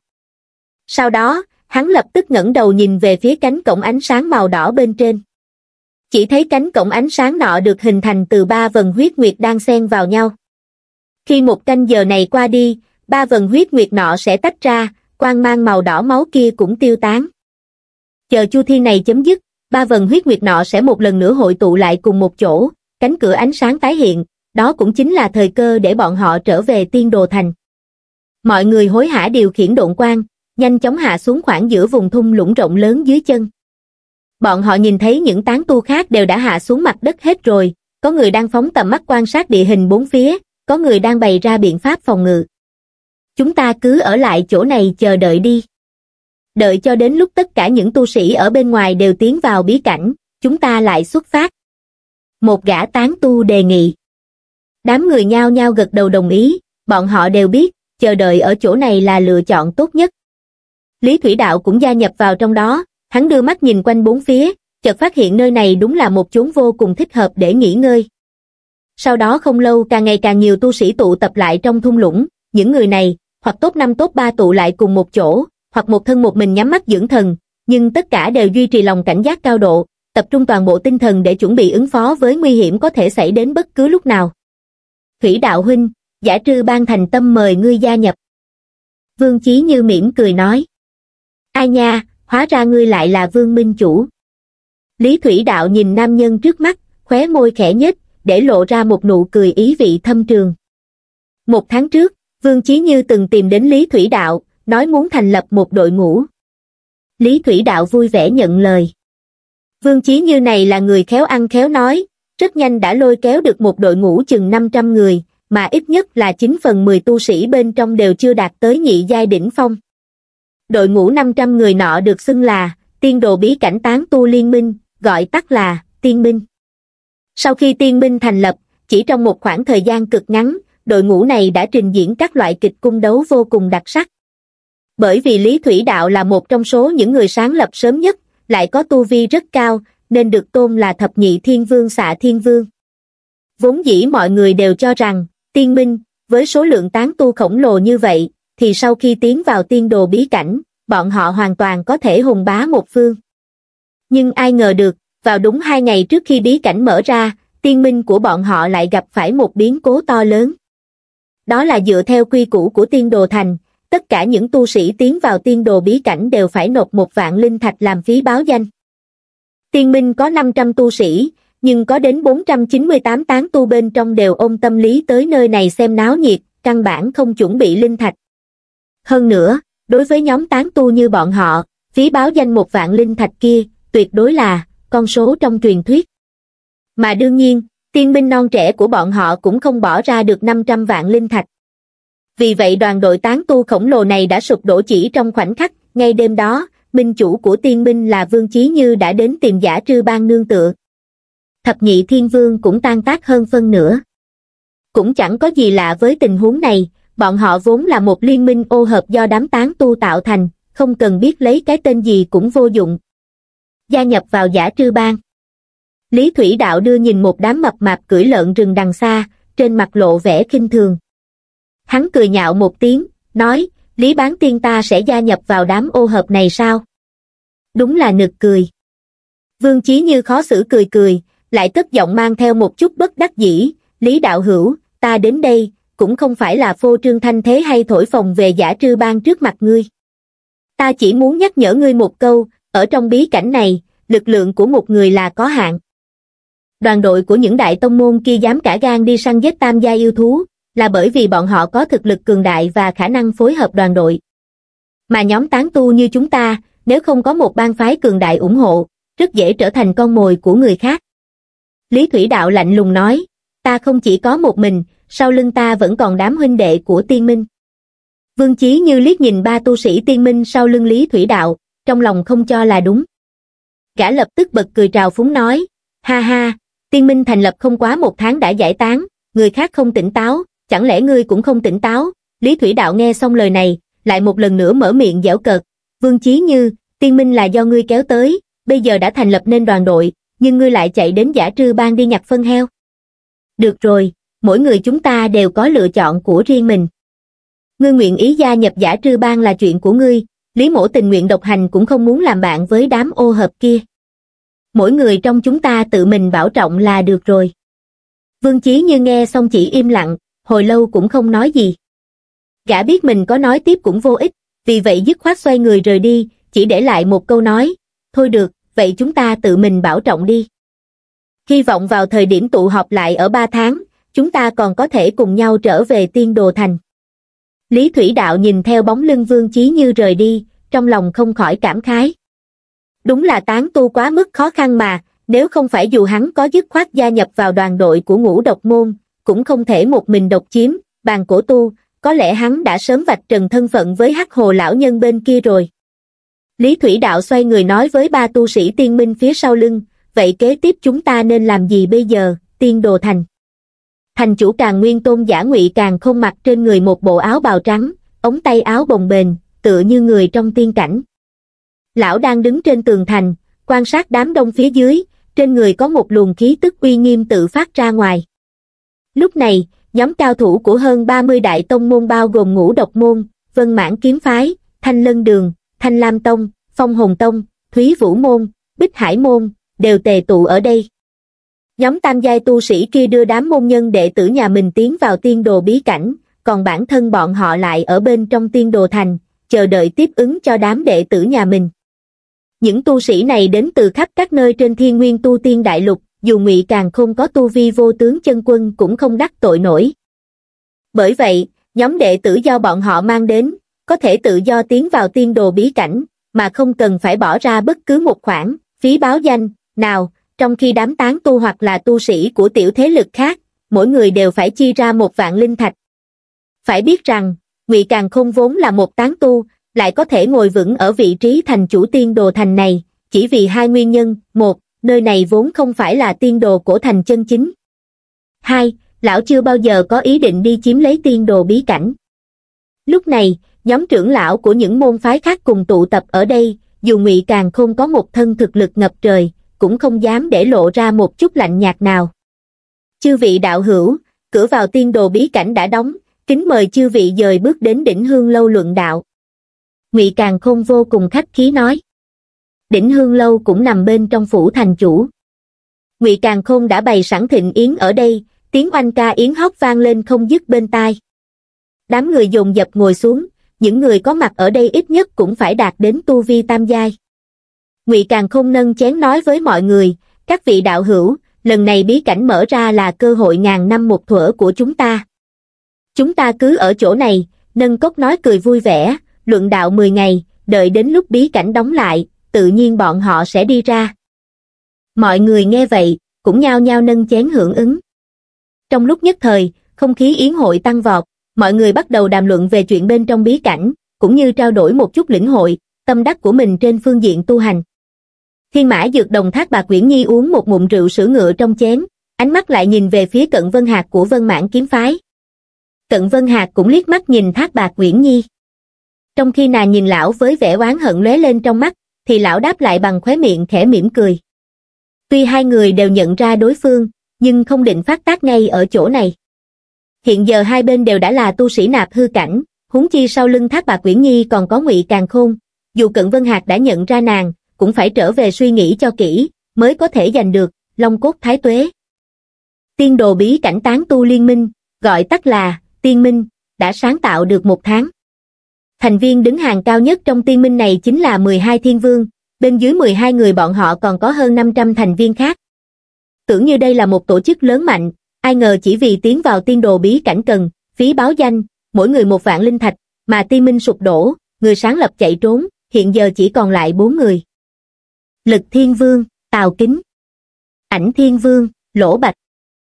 Sau đó, hắn lập tức ngẩng đầu nhìn về phía cánh cổng ánh sáng màu đỏ bên trên. Chỉ thấy cánh cổng ánh sáng nọ được hình thành từ ba vần huyết nguyệt đang xen vào nhau. Khi một canh giờ này qua đi, ba vần huyết nguyệt nọ sẽ tách ra, quang mang màu đỏ máu kia cũng tiêu tán. Chờ chu thiên này chấm dứt, ba vần huyết nguyệt nọ sẽ một lần nữa hội tụ lại cùng một chỗ, cánh cửa ánh sáng tái hiện, đó cũng chính là thời cơ để bọn họ trở về Tiên Đồ Thành. Mọi người hối hả điều khiển độn quang, nhanh chóng hạ xuống khoảng giữa vùng thung lũng rộng lớn dưới chân. Bọn họ nhìn thấy những tán tu khác đều đã hạ xuống mặt đất hết rồi, có người đang phóng tầm mắt quan sát địa hình bốn phía, có người đang bày ra biện pháp phòng ngự. Chúng ta cứ ở lại chỗ này chờ đợi đi. Đợi cho đến lúc tất cả những tu sĩ ở bên ngoài đều tiến vào bí cảnh, chúng ta lại xuất phát. Một gã tán tu đề nghị. Đám người nhao nhao gật đầu đồng ý, bọn họ đều biết, chờ đợi ở chỗ này là lựa chọn tốt nhất. Lý Thủy Đạo cũng gia nhập vào trong đó, hắn đưa mắt nhìn quanh bốn phía, chợt phát hiện nơi này đúng là một chốn vô cùng thích hợp để nghỉ ngơi. Sau đó không lâu càng ngày càng nhiều tu sĩ tụ tập lại trong thung lũng, những người này, hoặc top năm top ba tụ lại cùng một chỗ, hoặc một thân một mình nhắm mắt dưỡng thần, nhưng tất cả đều duy trì lòng cảnh giác cao độ, tập trung toàn bộ tinh thần để chuẩn bị ứng phó với nguy hiểm có thể xảy đến bất cứ lúc nào. Thủy Đạo huynh, Giả Trư Bang thành tâm mời ngươi gia nhập. Vương Chí Như mỉm cười nói. Ai nha, hóa ra ngươi lại là Vương Minh Chủ. Lý Thủy Đạo nhìn nam nhân trước mắt, khóe môi khẽ nhếch, để lộ ra một nụ cười ý vị thâm trường. Một tháng trước, Vương Chí Như từng tìm đến Lý Thủy Đạo, nói muốn thành lập một đội ngũ. Lý Thủy Đạo vui vẻ nhận lời. Vương Chí Như này là người khéo ăn khéo nói, rất nhanh đã lôi kéo được một đội ngũ chừng năm trăm người, mà ít nhất là chín phần mười tu sĩ bên trong đều chưa đạt tới nhị giai đỉnh phong. Đội ngũ năm trăm người nọ được xưng là Tiên Đồ Bí Cảnh Tán Tu Liên Minh, gọi tắt là Tiên Minh. Sau khi Tiên Minh thành lập, chỉ trong một khoảng thời gian cực ngắn, đội ngũ này đã trình diễn các loại kịch cung đấu vô cùng đặc sắc. Bởi vì Lý Thủy Đạo là một trong số những người sáng lập sớm nhất, lại có tu vi rất cao, nên được tôn là Thập Nhị Thiên Vương Xạ Thiên Vương. Vốn dĩ mọi người đều cho rằng, Tiên Minh, với số lượng tán tu khổng lồ như vậy, thì sau khi tiến vào tiên đồ bí cảnh, bọn họ hoàn toàn có thể hùng bá một phương. Nhưng ai ngờ được, vào đúng hai ngày trước khi bí cảnh mở ra, tiên minh của bọn họ lại gặp phải một biến cố to lớn. Đó là dựa theo quy củ của Tiên Đồ Thành, tất cả những tu sĩ tiến vào tiên đồ bí cảnh đều phải nộp một vạn linh thạch làm phí báo danh. Tiên minh có năm trăm tu sĩ, nhưng có đến bốn trăm chín mươi tám tán tu bên trong đều ôm tâm lý tới nơi này xem náo nhiệt, căn bản không chuẩn bị linh thạch. Hơn nữa, đối với nhóm tán tu như bọn họ, phí báo danh một vạn linh thạch kia, tuyệt đối là con số trong truyền thuyết. Mà đương nhiên, tiên binh non trẻ của bọn họ cũng không bỏ ra được năm trăm vạn linh thạch. Vì vậy đoàn đội tán tu khổng lồ này đã sụp đổ chỉ trong khoảnh khắc, ngay đêm đó, minh chủ của tiên binh là Vương Chí Như đã đến tìm Giả Trư Bang nương tựa. Thập Nhị Thiên Vương cũng tan tác hơn phân nửa. Cũng chẳng có gì lạ với tình huống này, bọn họ vốn là một liên minh ô hợp do đám tán tu tạo thành, không cần biết lấy cái tên gì cũng vô dụng. Gia nhập vào Giả Trư Bang. Lý Thủy Đạo đưa nhìn một đám mập mạp cưỡi lợn rừng đằng xa, trên mặt lộ vẻ khinh thường. Hắn cười nhạo một tiếng, nói, Lý Bán Tiên ta sẽ gia nhập vào đám ô hợp này sao? Đúng là nực cười. Vương Chí Như khó xử cười cười, lại cất giọng mang theo một chút bất đắc dĩ, Lý đạo hữu, ta đến đây, cũng không phải là phô trương thanh thế hay thổi phồng về Giả Trư Bang trước mặt ngươi. Ta chỉ muốn nhắc nhở ngươi một câu, ở trong bí cảnh này, lực lượng của một người là có hạn. Đoàn đội của những đại tông môn kia dám cả gan đi săn giết tam gia yêu thú, là bởi vì bọn họ có thực lực cường đại và khả năng phối hợp đoàn đội. Mà nhóm tán tu như chúng ta, nếu không có một bang phái cường đại ủng hộ, rất dễ trở thành con mồi của người khác. Lý Thủy Đạo lạnh lùng nói, ta không chỉ có một mình, sau lưng ta vẫn còn đám huynh đệ của tiên minh. Vương Chí Như liếc nhìn ba tu sĩ tiên minh sau lưng Lý Thủy Đạo, trong lòng không cho là đúng. Gã lập tức bật cười trào phúng nói, ha ha, tiên minh thành lập không quá một tháng đã giải tán, người khác không tỉnh táo, chẳng lẽ ngươi cũng không tỉnh táo? Lý Thủy Đạo nghe xong lời này, lại một lần nữa mở miệng giễu cợt, Vương Chí Như, tiên minh là do ngươi kéo tới, bây giờ đã thành lập nên đoàn đội, nhưng ngươi lại chạy đến Giả Trư Bang đi nhặt phân heo. Được rồi, mỗi người chúng ta đều có lựa chọn của riêng mình. Ngươi nguyện ý gia nhập Giả Trư Bang là chuyện của ngươi, Lý Mỗ tình nguyện độc hành cũng không muốn làm bạn với đám ô hợp kia. Mỗi người trong chúng ta tự mình bảo trọng là được rồi. Vương Chí Như nghe xong chỉ im lặng, hồi lâu cũng không nói gì. Gã biết mình có nói tiếp cũng vô ích, vì vậy dứt khoát xoay người rời đi, chỉ để lại một câu nói, thôi được, vậy chúng ta tự mình bảo trọng đi. Hy vọng vào thời điểm tụ họp lại ở ba tháng, chúng ta còn có thể cùng nhau trở về Tiên Đồ Thành. Lý Thủy Đạo nhìn theo bóng lưng Vương Chí Như rời đi, trong lòng không khỏi cảm khái. Đúng là tán tu quá mức khó khăn mà, nếu không phải dù hắn có dứt khoát gia nhập vào đoàn đội của Ngũ Độc Môn, cũng không thể một mình độc chiếm bàn cổ tu, có lẽ hắn đã sớm vạch trần thân phận với Hắc Hồ lão nhân bên kia rồi. Lý Thủy Đạo xoay người nói với ba tu sĩ tiên minh phía sau lưng, vậy kế tiếp chúng ta nên làm gì bây giờ? Tiên Đồ Thành. Thành chủ Càn Nguyên Tôn giả Ngụy Càn Khôn mặc trên người một bộ áo bào trắng, ống tay áo bồng bềnh, tựa như người trong tiên cảnh. Lão đang đứng trên tường thành, quan sát đám đông phía dưới, trên người có một luồng khí tức uy nghiêm tự phát ra ngoài. Lúc này, nhóm cao thủ của hơn ba mươi đại tông môn bao gồm Ngũ Độc Môn, Vân Mãn Kiếm Phái, Thanh Lân Đường, Thanh Lam Tông, Phong Hồn Tông, Thúy Vũ Môn, Bích Hải Môn, đều tề tụ ở đây. Nhóm tam giai tu sĩ kia đưa đám môn nhân đệ tử nhà mình tiến vào tiên đồ bí cảnh, còn bản thân bọn họ lại ở bên trong tiên đồ thành, chờ đợi tiếp ứng cho đám đệ tử nhà mình. Những tu sĩ này đến từ khắp các nơi trên thiên nguyên tu tiên đại lục, dù Ngụy Càn Khôn có tu vi vô tướng chân quân cũng không đắc tội nổi. Bởi vậy, nhóm đệ tử do bọn họ mang đến, có thể tự do tiến vào tiên đồ bí cảnh, mà không cần phải bỏ ra bất cứ một khoản phí báo danh nào, trong khi đám tán tu hoặc là tu sĩ của tiểu thế lực khác, mỗi người đều phải chi ra một vạn linh thạch. Phải biết rằng, Ngụy Càn Khôn vốn là một tán tu, lại có thể ngồi vững ở vị trí thành chủ tiên đồ thành này, chỉ vì hai nguyên nhân, một, nơi này vốn không phải là tiên đồ cổ thành chân chính. Hai, lão chưa bao giờ có ý định đi chiếm lấy tiên đồ bí cảnh. Lúc này, nhóm trưởng lão của những môn phái khác cùng tụ tập ở đây, dù Ngụy Càn Khôn có một thân thực lực ngập trời, cũng không dám để lộ ra một chút lạnh nhạt nào. Chư vị đạo hữu, cửa vào tiên đồ bí cảnh đã đóng, kính mời chư vị dời bước đến Đỉnh Hương Lâu luận đạo. Ngụy Càn Khôn vô cùng khách khí nói. Đỉnh Hương Lâu cũng nằm bên trong phủ thành chủ. Ngụy Càn Khôn đã bày sẵn thịnh yến ở đây, tiếng oanh ca yến hót vang lên không dứt bên tai. Đám người dồn dập ngồi xuống, những người có mặt ở đây ít nhất cũng phải đạt đến tu vi tam giai. Ngụy Càn Khôn nâng chén nói với mọi người, các vị đạo hữu, lần này bí cảnh mở ra là cơ hội ngàn năm một thuở của chúng ta. Chúng ta cứ ở chỗ này, nâng cốc nói cười vui vẻ, luận đạo mười ngày, đợi đến lúc bí cảnh đóng lại, tự nhiên bọn họ sẽ đi ra. Mọi người nghe vậy, cũng nhao nhao nâng chén hưởng ứng. Trong lúc nhất thời, không khí yến hội tăng vọt, mọi người bắt đầu đàm luận về chuyện bên trong bí cảnh, cũng như trao đổi một chút lĩnh hội, tâm đắc của mình trên phương diện tu hành. Thiên Mã Dược Đồng Thác Bạc Uyển Nhi uống một ngụm rượu sữa ngựa trong chén, ánh mắt lại nhìn về phía Cận Vân Hạc của Vân Mãn Kiếm Phái. Cận Vân Hạc cũng liếc mắt nhìn Thác Bạc Uyển Nhi. Trong khi nàng nhìn lão với vẻ oán hận lóe lên trong mắt, thì lão đáp lại bằng khóe miệng khẽ mỉm cười. Tuy hai người đều nhận ra đối phương, nhưng không định phát tác ngay ở chỗ này. Hiện giờ hai bên đều đã là tu sĩ nạp hư cảnh, huống chi sau lưng Thác Bạc Uyển Nhi còn có Ngụy Càn Khôn, dù Cận Vân Hạc đã nhận ra nàng, cũng phải trở về suy nghĩ cho kỹ, mới có thể giành được Long Cốt Thái Tuế. Tiên đồ bí cảnh tán tu liên minh, gọi tắt là Tiên Minh, đã sáng tạo được một tháng. Thành viên đứng hàng cao nhất trong tiên minh này chính là mười hai thiên vương, bên dưới mười hai người bọn họ còn có hơn năm trăm thành viên khác. Tưởng như đây là một tổ chức lớn mạnh, ai ngờ chỉ vì tiến vào tiên đồ bí cảnh cần phí báo danh, mỗi người một vạn linh thạch, mà tiên minh sụp đổ, người sáng lập chạy trốn, hiện giờ chỉ còn lại bốn người. Lực Thiên Vương, Tào Kính, Ảnh Thiên Vương, Lỗ Bạch,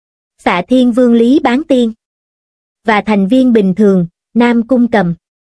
Xạ Thiên Vương Lý Bán Tiên, và thành viên bình thường, Nam Cung Cầm.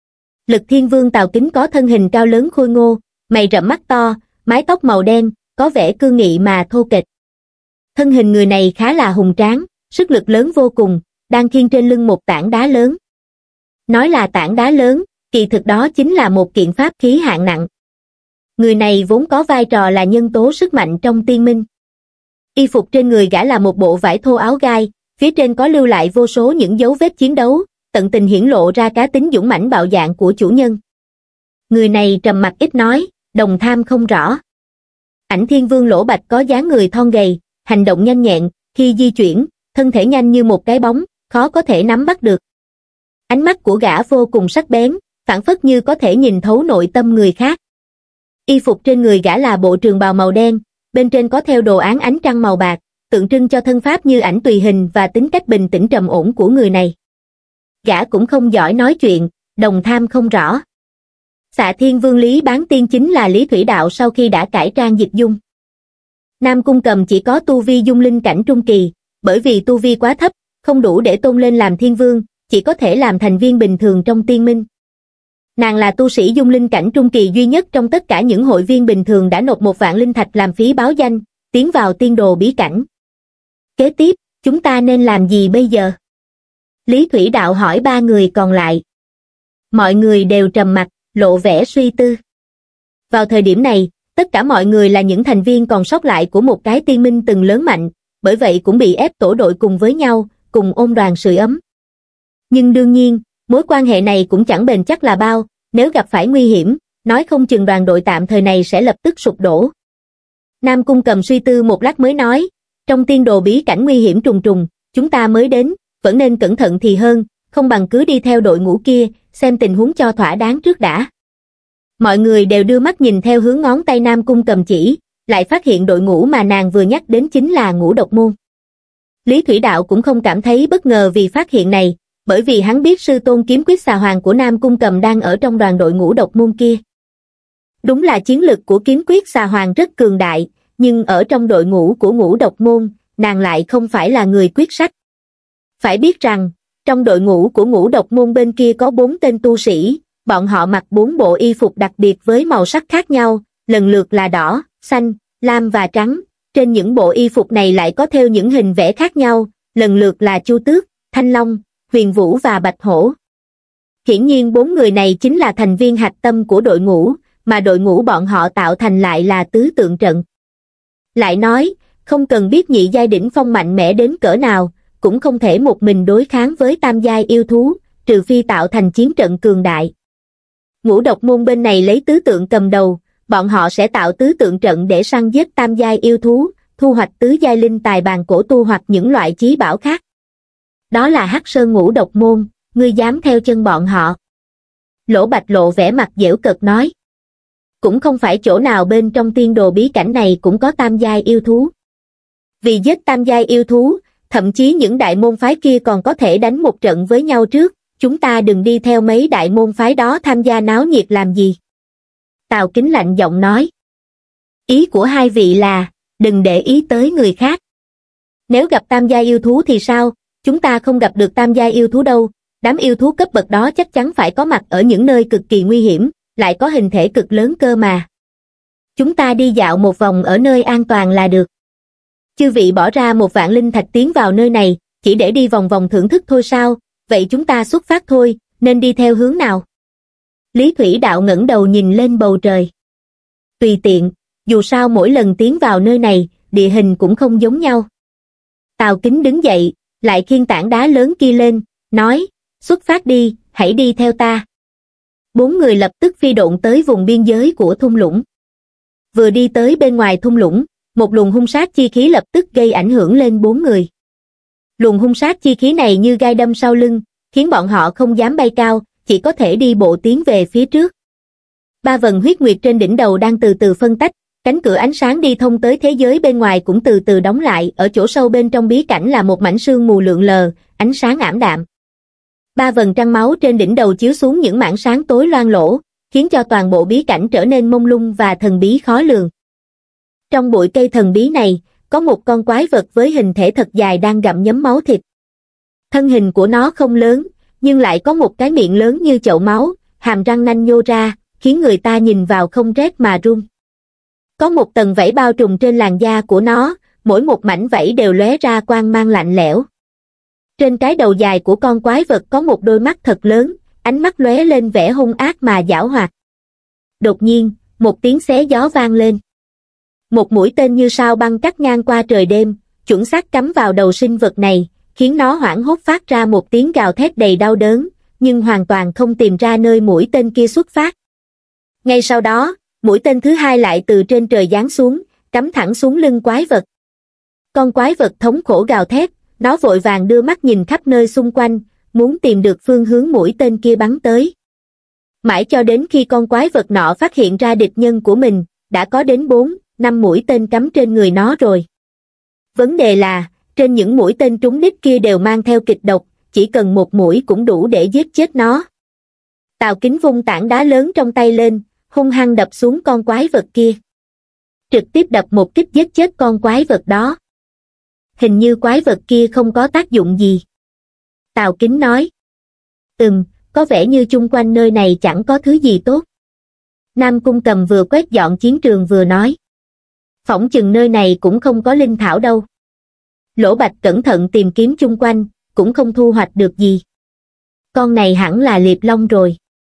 Lực Thiên Vương Tào Kính có thân hình cao lớn khôi ngô, mày rậm mắt to, mái tóc màu đen, có vẻ cương nghị mà thô kệch. Thân hình người này khá là hùng tráng, sức lực lớn vô cùng, đang khiêng trên lưng một tảng đá lớn. Nói là tảng đá lớn, kỳ thực đó chính là một kiện pháp khí hạng nặng. Người này vốn có vai trò là nhân tố sức mạnh trong tiên minh. Y phục trên người gã là một bộ vải thô áo gai, phía trên có lưu lại vô số những dấu vết chiến đấu, tận tình hiển lộ ra cá tính dũng mãnh bạo dạn của chủ nhân. Người này trầm mặc ít nói, đồng tham không rõ. Ảnh Thiên Vương Lỗ Bạch có dáng người thon gầy, hành động nhanh nhẹn, khi di chuyển, thân thể nhanh như một cái bóng, khó có thể nắm bắt được. Ánh mắt của gã vô cùng sắc bén, phảng phất như có thể nhìn thấu nội tâm người khác. Y phục trên người gã là bộ trường bào màu đen, bên trên có theo đồ án ánh trăng màu bạc, tượng trưng cho thân pháp như ảnh tùy hình và tính cách bình tĩnh trầm ổn của người này. Gã cũng không giỏi nói chuyện, đồng tham không rõ. Xạ Thiên Vương Lý Bán Tiên chính là Lý Thủy Đạo sau khi đã cải trang dịch dung. Nam Cung Cầm chỉ có tu vi dung linh cảnh trung kỳ, bởi vì tu vi quá thấp, không đủ để tôn lên làm thiên vương, chỉ có thể làm thành viên bình thường trong tiên minh. Nàng là tu sĩ dung linh cảnh trung kỳ duy nhất trong tất cả những hội viên bình thường đã nộp một vạn linh thạch làm phí báo danh, tiến vào tiên đồ bí cảnh. Kế tiếp, chúng ta nên làm gì bây giờ? Lý Thủy Đạo hỏi ba người còn lại. Mọi người đều trầm mặc, lộ vẻ suy tư. Vào thời điểm này, tất cả mọi người là những thành viên còn sót lại của một cái tiên minh từng lớn mạnh, bởi vậy cũng bị ép tổ đội cùng với nhau, cùng ôm đoàn sưởi ấm. Nhưng đương nhiên, mối quan hệ này cũng chẳng bền chắc là bao, nếu gặp phải nguy hiểm, nói không chừng đoàn đội tạm thời này sẽ lập tức sụp đổ. Nam Cung Cầm suy tư một lát mới nói, trong tiên đồ bí cảnh nguy hiểm trùng trùng, chúng ta mới đến, vẫn nên cẩn thận thì hơn, không bằng cứ đi theo đội ngũ kia, xem tình huống cho thỏa đáng trước đã. Mọi người đều đưa mắt nhìn theo hướng ngón tay Nam Cung Cầm chỉ, lại phát hiện đội ngũ mà nàng vừa nhắc đến chính là Ngũ Độc Môn. Lý Thủy Đạo cũng không cảm thấy bất ngờ vì phát hiện này, bởi vì hắn biết sư tôn kiếm quyết xà hoàng của Nam Cung Cầm đang ở trong đoàn đội Ngũ Độc Môn kia. Đúng là chiến lực của kiếm quyết xà hoàng rất cường đại, nhưng ở trong đội ngũ của Ngũ Độc Môn, nàng lại không phải là người quyết sách. Phải biết rằng, trong đội ngũ của Ngũ Độc Môn bên kia có bốn tên tu sĩ, bọn họ mặc bốn bộ y phục đặc biệt với màu sắc khác nhau, lần lượt là đỏ, xanh, lam và trắng. Trên những bộ y phục này lại có theo những hình vẽ khác nhau, lần lượt là Chu Tước, Thanh Long, Huyền Vũ và Bạch Hổ. Hiển nhiên bốn người này chính là thành viên hạch tâm của đội ngũ, mà đội ngũ bọn họ tạo thành lại là tứ tượng trận. Lại nói, không cần biết nhị giai đỉnh phong mạnh mẽ đến cỡ nào, cũng không thể một mình đối kháng với tam giai yêu thú, trừ phi tạo thành chiến trận cường đại. Ngũ Độc Môn bên này lấy tứ tượng cầm đầu, bọn họ sẽ tạo tứ tượng trận để săn giết tam giai yêu thú, thu hoạch tứ giai linh tài bàn cổ tu hoặc những loại chí bảo khác. Đó là Hắc Sơn Ngũ Độc Môn, ngươi dám theo chân bọn họ? Lỗ Bạch lộ vẻ mặt giễu cợt nói. Cũng không phải chỗ nào bên trong tiên đồ bí cảnh này cũng có tam giai yêu thú. Vì giết tam giai yêu thú, thậm chí những đại môn phái kia còn có thể đánh một trận với nhau trước, chúng ta đừng đi theo mấy đại môn phái đó tham gia náo nhiệt làm gì. Tào Kính lạnh giọng nói. Ý của hai vị là, đừng để ý tới người khác. Nếu gặp tam giai yêu thú thì sao, chúng ta không gặp được tam giai yêu thú đâu, đám yêu thú cấp bậc đó chắc chắn phải có mặt ở những nơi cực kỳ nguy hiểm, lại có hình thể cực lớn cơ mà. Chúng ta đi dạo một vòng ở nơi an toàn là được. Chư vị bỏ ra một vạn linh thạch tiến vào nơi này, chỉ để đi vòng vòng thưởng thức thôi sao, vậy chúng ta xuất phát thôi, nên đi theo hướng nào? Lý Thủy Đạo ngẩng đầu nhìn lên bầu trời. Tùy tiện, dù sao mỗi lần tiến vào nơi này, địa hình cũng không giống nhau. Tào Kính đứng dậy, lại khiêng tảng đá lớn kia lên, nói, xuất phát đi, hãy đi theo ta. Bốn người lập tức phi độn tới vùng biên giới của thung lũng. Vừa đi tới bên ngoài thung lũng, một luồng hung sát chi khí lập tức gây ảnh hưởng lên bốn người. Luồng hung sát chi khí này như gai đâm sau lưng, khiến bọn họ không dám bay cao, chỉ có thể đi bộ tiến về phía trước. Ba vầng huyết nguyệt trên đỉnh đầu đang từ từ phân tách, cánh cửa ánh sáng đi thông tới thế giới bên ngoài cũng từ từ đóng lại, ở chỗ sâu bên trong bí cảnh là một mảnh sương mù lượn lờ, ánh sáng ảm đạm. Ba vầng trăng máu trên đỉnh đầu chiếu xuống những mảng sáng tối loang lổ, khiến cho toàn bộ bí cảnh trở nên mông lung và thần bí khó lường. Trong bụi cây thần bí này, có một con quái vật với hình thể thật dài đang gặm nhấm máu thịt. Thân hình của nó không lớn, nhưng lại có một cái miệng lớn như chậu máu, hàm răng nanh nhô ra, khiến người ta nhìn vào không rét mà run. Có một tầng vảy bao trùm trên làn da của nó, mỗi một mảnh vảy đều lóe ra quang mang lạnh lẽo. Trên cái đầu dài của con quái vật có một đôi mắt thật lớn, ánh mắt lóe lên vẻ hung ác mà giảo hoạt. Đột nhiên, một tiếng xé gió vang lên. Một mũi tên như sao băng cắt ngang qua trời đêm, chuẩn xác cắm vào đầu sinh vật này, khiến nó hoảng hốt phát ra một tiếng gào thét đầy đau đớn, nhưng hoàn toàn không tìm ra nơi mũi tên kia xuất phát. Ngay sau đó, mũi tên thứ hai lại từ trên trời giáng xuống, cắm thẳng xuống lưng quái vật. Con quái vật thống khổ gào thét, nó vội vàng đưa mắt nhìn khắp nơi xung quanh, muốn tìm được phương hướng mũi tên kia bắn tới. Mãi cho đến khi con quái vật nọ phát hiện ra địch nhân của mình, đã có đến bốn, năm mũi tên cắm trên người nó rồi. Vấn đề là, trên những mũi tên trúng đích kia đều mang theo kịch độc, chỉ cần một mũi cũng đủ để giết chết nó. Tào Kính vung tảng đá lớn trong tay lên, hung hăng đập xuống con quái vật kia. Trực tiếp đập một kích giết chết con quái vật đó. Hình như quái vật kia không có tác dụng gì. Tào Kính nói. Ừm, có vẻ như chung quanh nơi này chẳng có thứ gì tốt. Nam Cung Cầm vừa quét dọn chiến trường vừa nói. Phỏng chừng nơi này cũng không có linh thảo đâu. Lỗ Bạch cẩn thận tìm kiếm chung quanh, cũng không thu hoạch được gì. Con này hẳn là liệp long rồi.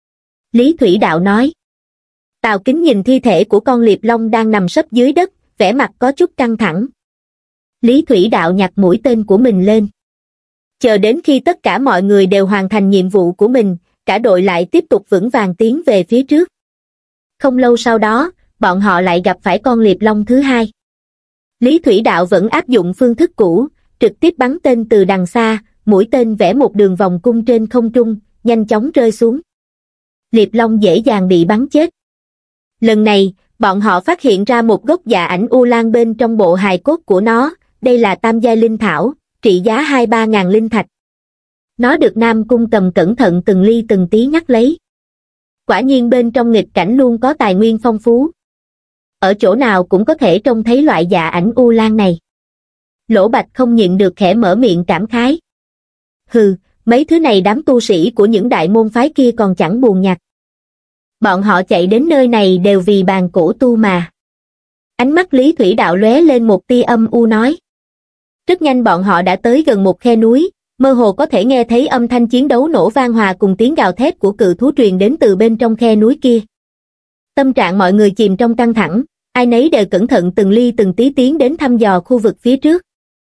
Lý Thủy Đạo nói. Tào Kính nhìn thi thể của con liệp long đang nằm sấp dưới đất, vẻ mặt có chút căng thẳng. Lý Thủy Đạo nhặt mũi tên của mình lên. Chờ đến khi tất cả mọi người đều hoàn thành nhiệm vụ của mình, cả đội lại tiếp tục vững vàng tiến về phía trước. Không lâu sau đó, bọn họ lại gặp phải con liệp long thứ hai. Lý Thủy Đạo vẫn áp dụng phương thức cũ, trực tiếp bắn tên từ đằng xa, mũi tên vẽ một đường vòng cung trên không trung, nhanh chóng rơi xuống. Liệp long dễ dàng bị bắn chết. Lần này, bọn họ phát hiện ra một gốc dạ ảnh u lan bên trong bộ hài cốt của nó, đây là tam giai linh thảo, trị giá hai ba ngàn linh thạch. Nó được Nam Cung Cầm cẩn thận từng ly từng tí nhắc lấy. Quả nhiên bên trong nghịch cảnh luôn có tài nguyên phong phú. Ở chỗ nào cũng có thể trông thấy loại dạ ảnh u lan này. Lỗ Bạch không nhịn được khẽ mở miệng cảm khái. Hừ, mấy thứ này đám tu sĩ của những đại môn phái kia còn chẳng buồn nhặt. Bọn họ chạy đến nơi này đều vì bàn cổ tu mà. Ánh mắt Lý Thủy Đạo lóe lên một tia âm u nói. Rất nhanh bọn họ đã tới gần một khe núi, mơ hồ có thể nghe thấy âm thanh chiến đấu nổ vang hòa cùng tiếng gào thét của cự thú truyền đến từ bên trong khe núi kia. Tâm trạng mọi người chìm trong căng thẳng, ai nấy đều cẩn thận từng ly từng tí tiến đến thăm dò khu vực phía trước.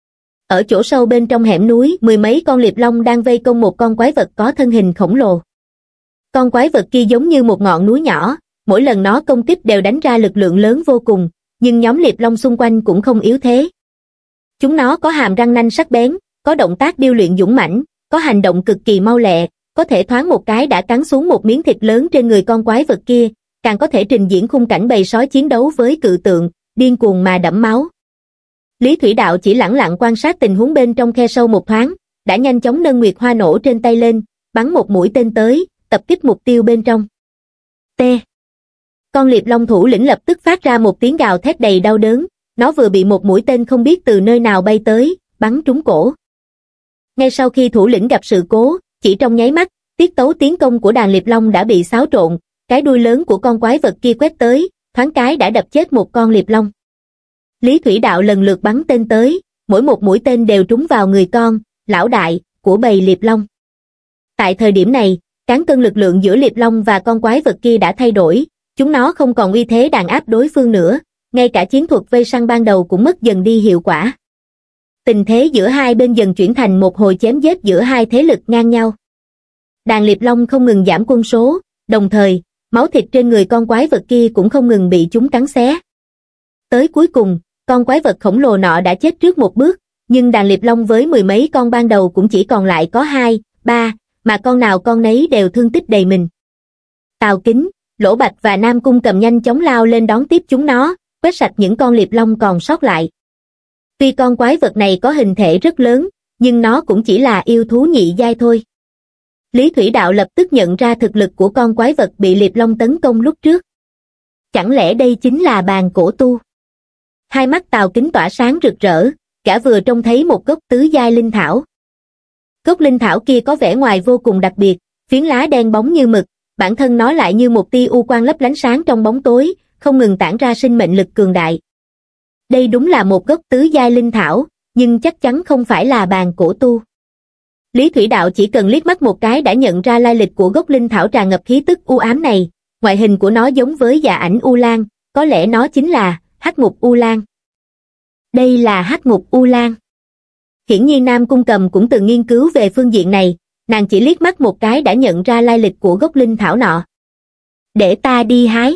Ở chỗ sâu bên trong hẻm núi, mười mấy con liệp long đang vây công một con quái vật có thân hình khổng lồ. Con quái vật kia giống như một ngọn núi nhỏ, mỗi lần nó công kích đều đánh ra lực lượng lớn vô cùng, nhưng nhóm liệp long xung quanh cũng không yếu thế. Chúng nó có hàm răng nanh sắc bén, có động tác điêu luyện dũng mãnh, có hành động cực kỳ mau lẹ, có thể thoáng một cái đã cắn xuống một miếng thịt lớn trên người con quái vật kia, càng có thể trình diễn khung cảnh bầy sói chiến đấu với cự tượng, điên cuồng mà đẫm máu. Lý Thủy Đạo chỉ lẳng lặng quan sát tình huống bên trong khe sâu một thoáng, đã nhanh chóng nâng nguyệt hoa nổ trên tay lên, bắn một mũi tên tới, tập kích mục tiêu bên trong. T. Con liệp long thủ lĩnh lập tức phát ra một tiếng gào thét đầy đau đớn, nó vừa bị một mũi tên không biết từ nơi nào bay tới, bắn trúng cổ. Ngay sau khi thủ lĩnh gặp sự cố, chỉ trong nháy mắt, tiết tấu tiến công của đàn liệp long đã bị xáo trộn, cái đuôi lớn của con quái vật kia quét tới, thoáng cái đã đập chết một con liệp long. Lý Thủy Đạo lần lượt bắn tên tới, mỗi một mũi tên đều trúng vào người con, lão đại, của bầy liệp long. Tại thời điểm này, cán cân lực lượng giữa liệp long và con quái vật kia đã thay đổi, chúng nó không còn uy thế đàn áp đối phương nữa, ngay cả chiến thuật vây săn ban đầu cũng mất dần đi hiệu quả. Tình thế giữa hai bên dần chuyển thành một hồi chém giết giữa hai thế lực ngang nhau. Đàn liệp long không ngừng giảm quân số, đồng thời, máu thịt trên người con quái vật kia cũng không ngừng bị chúng cắn xé. Tới cuối cùng, con quái vật khổng lồ nọ đã chết trước một bước, nhưng đàn liệp long với mười mấy con ban đầu cũng chỉ còn lại có hai, ba, mà con nào con nấy đều thương tích đầy mình. Tào Kính, Lỗ Bạch và Nam Cung Cầm nhanh chóng lao lên đón tiếp chúng nó, quét sạch những con liệp long còn sót lại. Tuy con quái vật này có hình thể rất lớn, nhưng nó cũng chỉ là yêu thú nhị giai thôi. Lý Thủy Đạo lập tức nhận ra thực lực của con quái vật bị liệp long tấn công lúc trước. Chẳng lẽ đây chính là bàn cổ tu? Hai mắt Tào Kính tỏa sáng rực rỡ, cả vừa trông thấy một gốc tứ giai linh thảo. Gốc linh thảo kia có vẻ ngoài vô cùng đặc biệt, phiến lá đen bóng như mực, bản thân nó lại như một tia u quang lấp lánh sáng trong bóng tối, không ngừng tản ra sinh mệnh lực cường đại. Đây đúng là một gốc tứ giai linh thảo, nhưng chắc chắn không phải là bàn cổ tu. Lý Thủy Đạo chỉ cần liếc mắt một cái đã nhận ra lai lịch của gốc linh thảo tràn ngập khí tức u ám này, ngoại hình của nó giống với dạ ảnh U Lan, có lẽ nó chính là Hắc Ngục U Lan. Đây là Hắc Ngục U Lan. Hiển nhiên Nam Cung Cầm cũng từng nghiên cứu về phương diện này, nàng chỉ liếc mắt một cái đã nhận ra lai lịch của gốc linh thảo nọ. Để ta đi hái.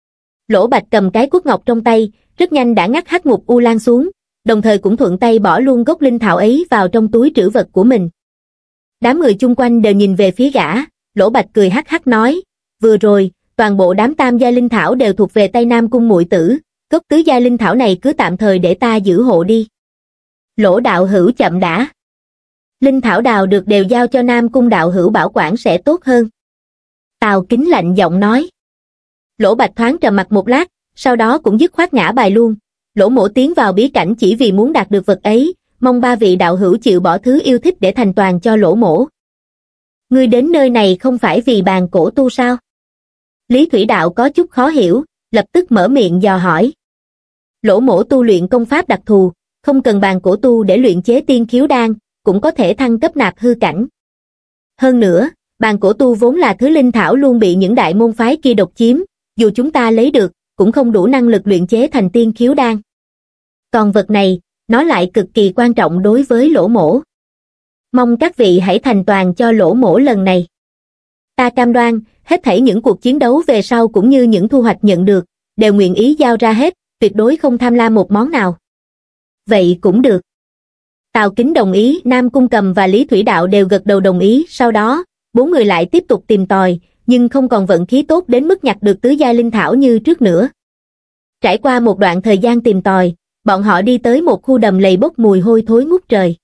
Lỗ Bạch cầm cái cuốc ngọc trong tay, rất nhanh đã ngắt Hắc Ngục U Lan xuống, đồng thời cũng thuận tay bỏ luôn gốc linh thảo ấy vào trong túi trữ vật của mình. Đám người chung quanh đều nhìn về phía gã, Lỗ Bạch cười hắc hắc nói, vừa rồi, toàn bộ đám tam giai linh thảo đều thuộc về tay Nam Cung muội tử, gốc tứ giai linh thảo này cứ tạm thời để ta giữ hộ đi. Lỗ đạo hữu chậm đã. Linh thảo đào được đều giao cho Nam Cung đạo hữu bảo quản sẽ tốt hơn. Tào Kính lạnh giọng nói. Lỗ Bạch thoáng trầm mặt một lát, sau đó cũng dứt khoát ngã bài luôn. Lỗ Mỗ tiến vào bí cảnh chỉ vì muốn đạt được vật ấy, mong ba vị đạo hữu chịu bỏ thứ yêu thích để thành toàn cho Lỗ Mỗ. Ngươi đến nơi này không phải vì bàn cổ tu sao? Lý Thủy Đạo có chút khó hiểu, lập tức mở miệng dò hỏi. Lỗ Mỗ tu luyện công pháp đặc thù, không cần bàn cổ tu để luyện chế tiên khiếu đan, cũng có thể thăng cấp nạp hư cảnh. Hơn nữa, bàn cổ tu vốn là thứ linh thảo luôn bị những đại môn phái kia độc chiếm, dù chúng ta lấy được, cũng không đủ năng lực luyện chế thành tiên khiếu đan. Còn vật này, nó lại cực kỳ quan trọng đối với Lỗ Mỗ. Mong các vị hãy thành toàn cho Lỗ Mỗ lần này. Ta cam đoan, hết thảy những cuộc chiến đấu về sau cũng như những thu hoạch nhận được, đều nguyện ý giao ra hết, tuyệt đối không tham lam một món nào. Vậy cũng được. Tào Kính đồng ý, Nam Cung Cầm và Lý Thủy Đạo đều gật đầu đồng ý, sau đó, bốn người lại tiếp tục tìm tòi, nhưng không còn vận khí tốt đến mức nhặt được tứ giai linh thảo như trước nữa. Trải qua một đoạn thời gian tìm tòi, bọn họ đi tới một khu đầm lầy bốc mùi hôi thối ngút trời.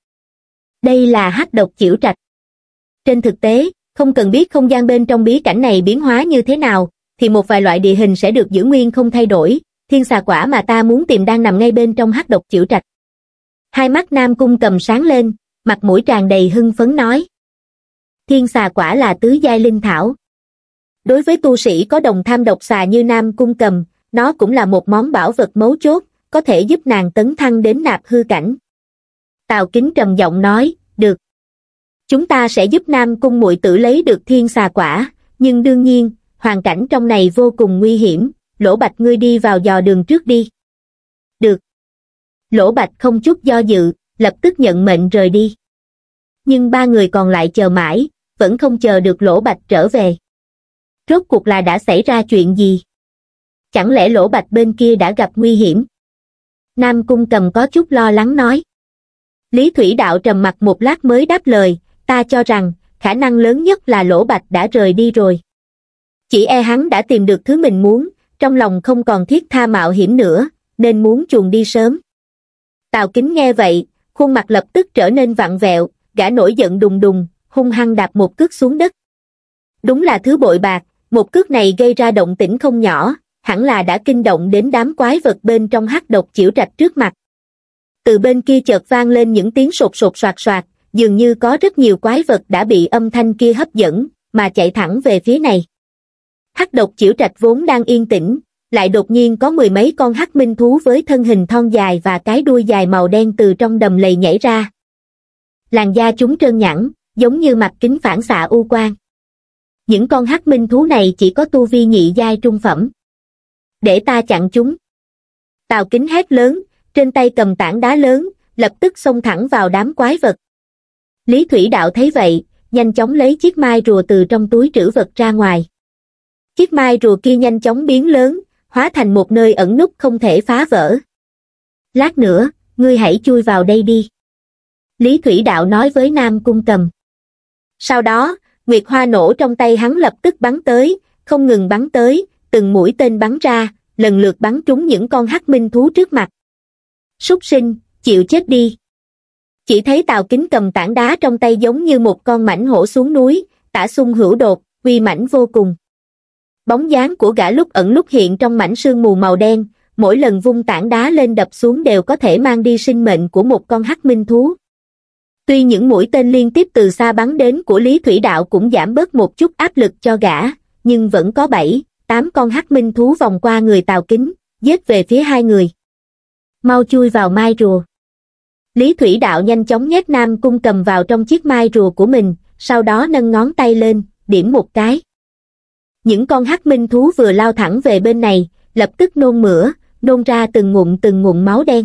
Đây là Hắc Độc Chiểu Trạch. Trên thực tế, không cần biết không gian bên trong bí cảnh này biến hóa như thế nào, thì một vài loại địa hình sẽ được giữ nguyên không thay đổi, thiên xà quả mà ta muốn tìm đang nằm ngay bên trong Hắc Độc Chiểu Trạch. Hai mắt Nam Cung Cầm sáng lên, mặt mũi tràn đầy hưng phấn nói. Thiên xà quả là tứ giai linh thảo. Đối với tu sĩ có đồng tham độc xà như Nam Cung Cầm, nó cũng là một món bảo vật mấu chốt, có thể giúp nàng tấn thăng đến nạp hư cảnh. Tào Kính trầm giọng nói, được. Chúng ta sẽ giúp Nam Cung muội tử lấy được thiên xà quả, nhưng đương nhiên, hoàn cảnh trong này vô cùng nguy hiểm, Lỗ Bạch ngươi đi vào dò đường trước đi. Được. Lỗ Bạch không chút do dự, lập tức nhận mệnh rời đi. Nhưng ba người còn lại chờ mãi, vẫn không chờ được Lỗ Bạch trở về. Rốt cuộc là đã xảy ra chuyện gì? Chẳng lẽ Lỗ Bạch bên kia đã gặp nguy hiểm? Nam Cung Cầm có chút lo lắng nói. Lý Thủy Đạo trầm mặc một lát mới đáp lời, ta cho rằng, khả năng lớn nhất là Lỗ Bạch đã rời đi rồi. Chỉ e hắn đã tìm được thứ mình muốn, trong lòng không còn thiết tha mạo hiểm nữa, nên muốn chuồn đi sớm. Tào Kính nghe vậy, khuôn mặt lập tức trở nên vặn vẹo, gã nổi giận đùng đùng, hung hăng đạp một cước xuống đất. Đúng là thứ bội bạc, một cước này gây ra động tĩnh không nhỏ, hẳn là đã kinh động đến đám quái vật bên trong Hắc Độc Chiểu Trạch trước mặt. Từ bên kia chợt vang lên những tiếng sột sột soạt soạt, dường như có rất nhiều quái vật đã bị âm thanh kia hấp dẫn, mà chạy thẳng về phía này. Hắc Độc Chiểu Trạch vốn đang yên tĩnh, lại đột nhiên có mười mấy con hắc minh thú với thân hình thon dài và cái đuôi dài màu đen từ trong đầm lầy nhảy ra. Làn da chúng trơn nhẵn, giống như mặt kính phản xạ u quang. Những con hắc minh thú này chỉ có tu vi nhị giai trung phẩm. Để ta chặn chúng. Tào Kính hét lớn, trên tay cầm tảng đá lớn, lập tức xông thẳng vào đám quái vật. Lý Thủy Đạo thấy vậy, nhanh chóng lấy chiếc mai rùa từ trong túi trữ vật ra ngoài. Chiếc mai rùa kia nhanh chóng biến lớn, hóa thành một nơi ẩn núp không thể phá vỡ. Lát nữa, ngươi hãy chui vào đây đi. Lý Thủy Đạo nói với Nam Cung Cầm. Sau đó, Nguyệt Hoa nổ trong tay hắn lập tức bắn tới, không ngừng bắn tới, từng mũi tên bắn ra, lần lượt bắn trúng những con hắc minh thú trước mặt. Súc sinh, chịu chết đi. Chỉ thấy Tào Kính cầm tảng đá trong tay giống như một con mãnh hổ xuống núi, tả xung hữu đột, uy mãnh vô cùng. Bóng dáng của gã lúc ẩn lúc hiện trong mảnh sương mù màu đen, mỗi lần vung tảng đá lên đập xuống đều có thể mang đi sinh mệnh của một con hắc minh thú. Tuy những mũi tên liên tiếp từ xa bắn đến của Lý Thủy Đạo cũng giảm bớt một chút áp lực cho gã, nhưng vẫn có bảy, tám con hắc minh thú vòng qua người Tào Kính, giết về phía hai người. Mau chui vào mai rùa. Lý Thủy Đạo nhanh chóng nhét Nam Cung Cầm vào trong chiếc mai rùa của mình, sau đó nâng ngón tay lên, điểm một cái. Những con hắc minh thú vừa lao thẳng về bên này, lập tức nôn mửa, nôn ra từng ngụm từng ngụm máu đen.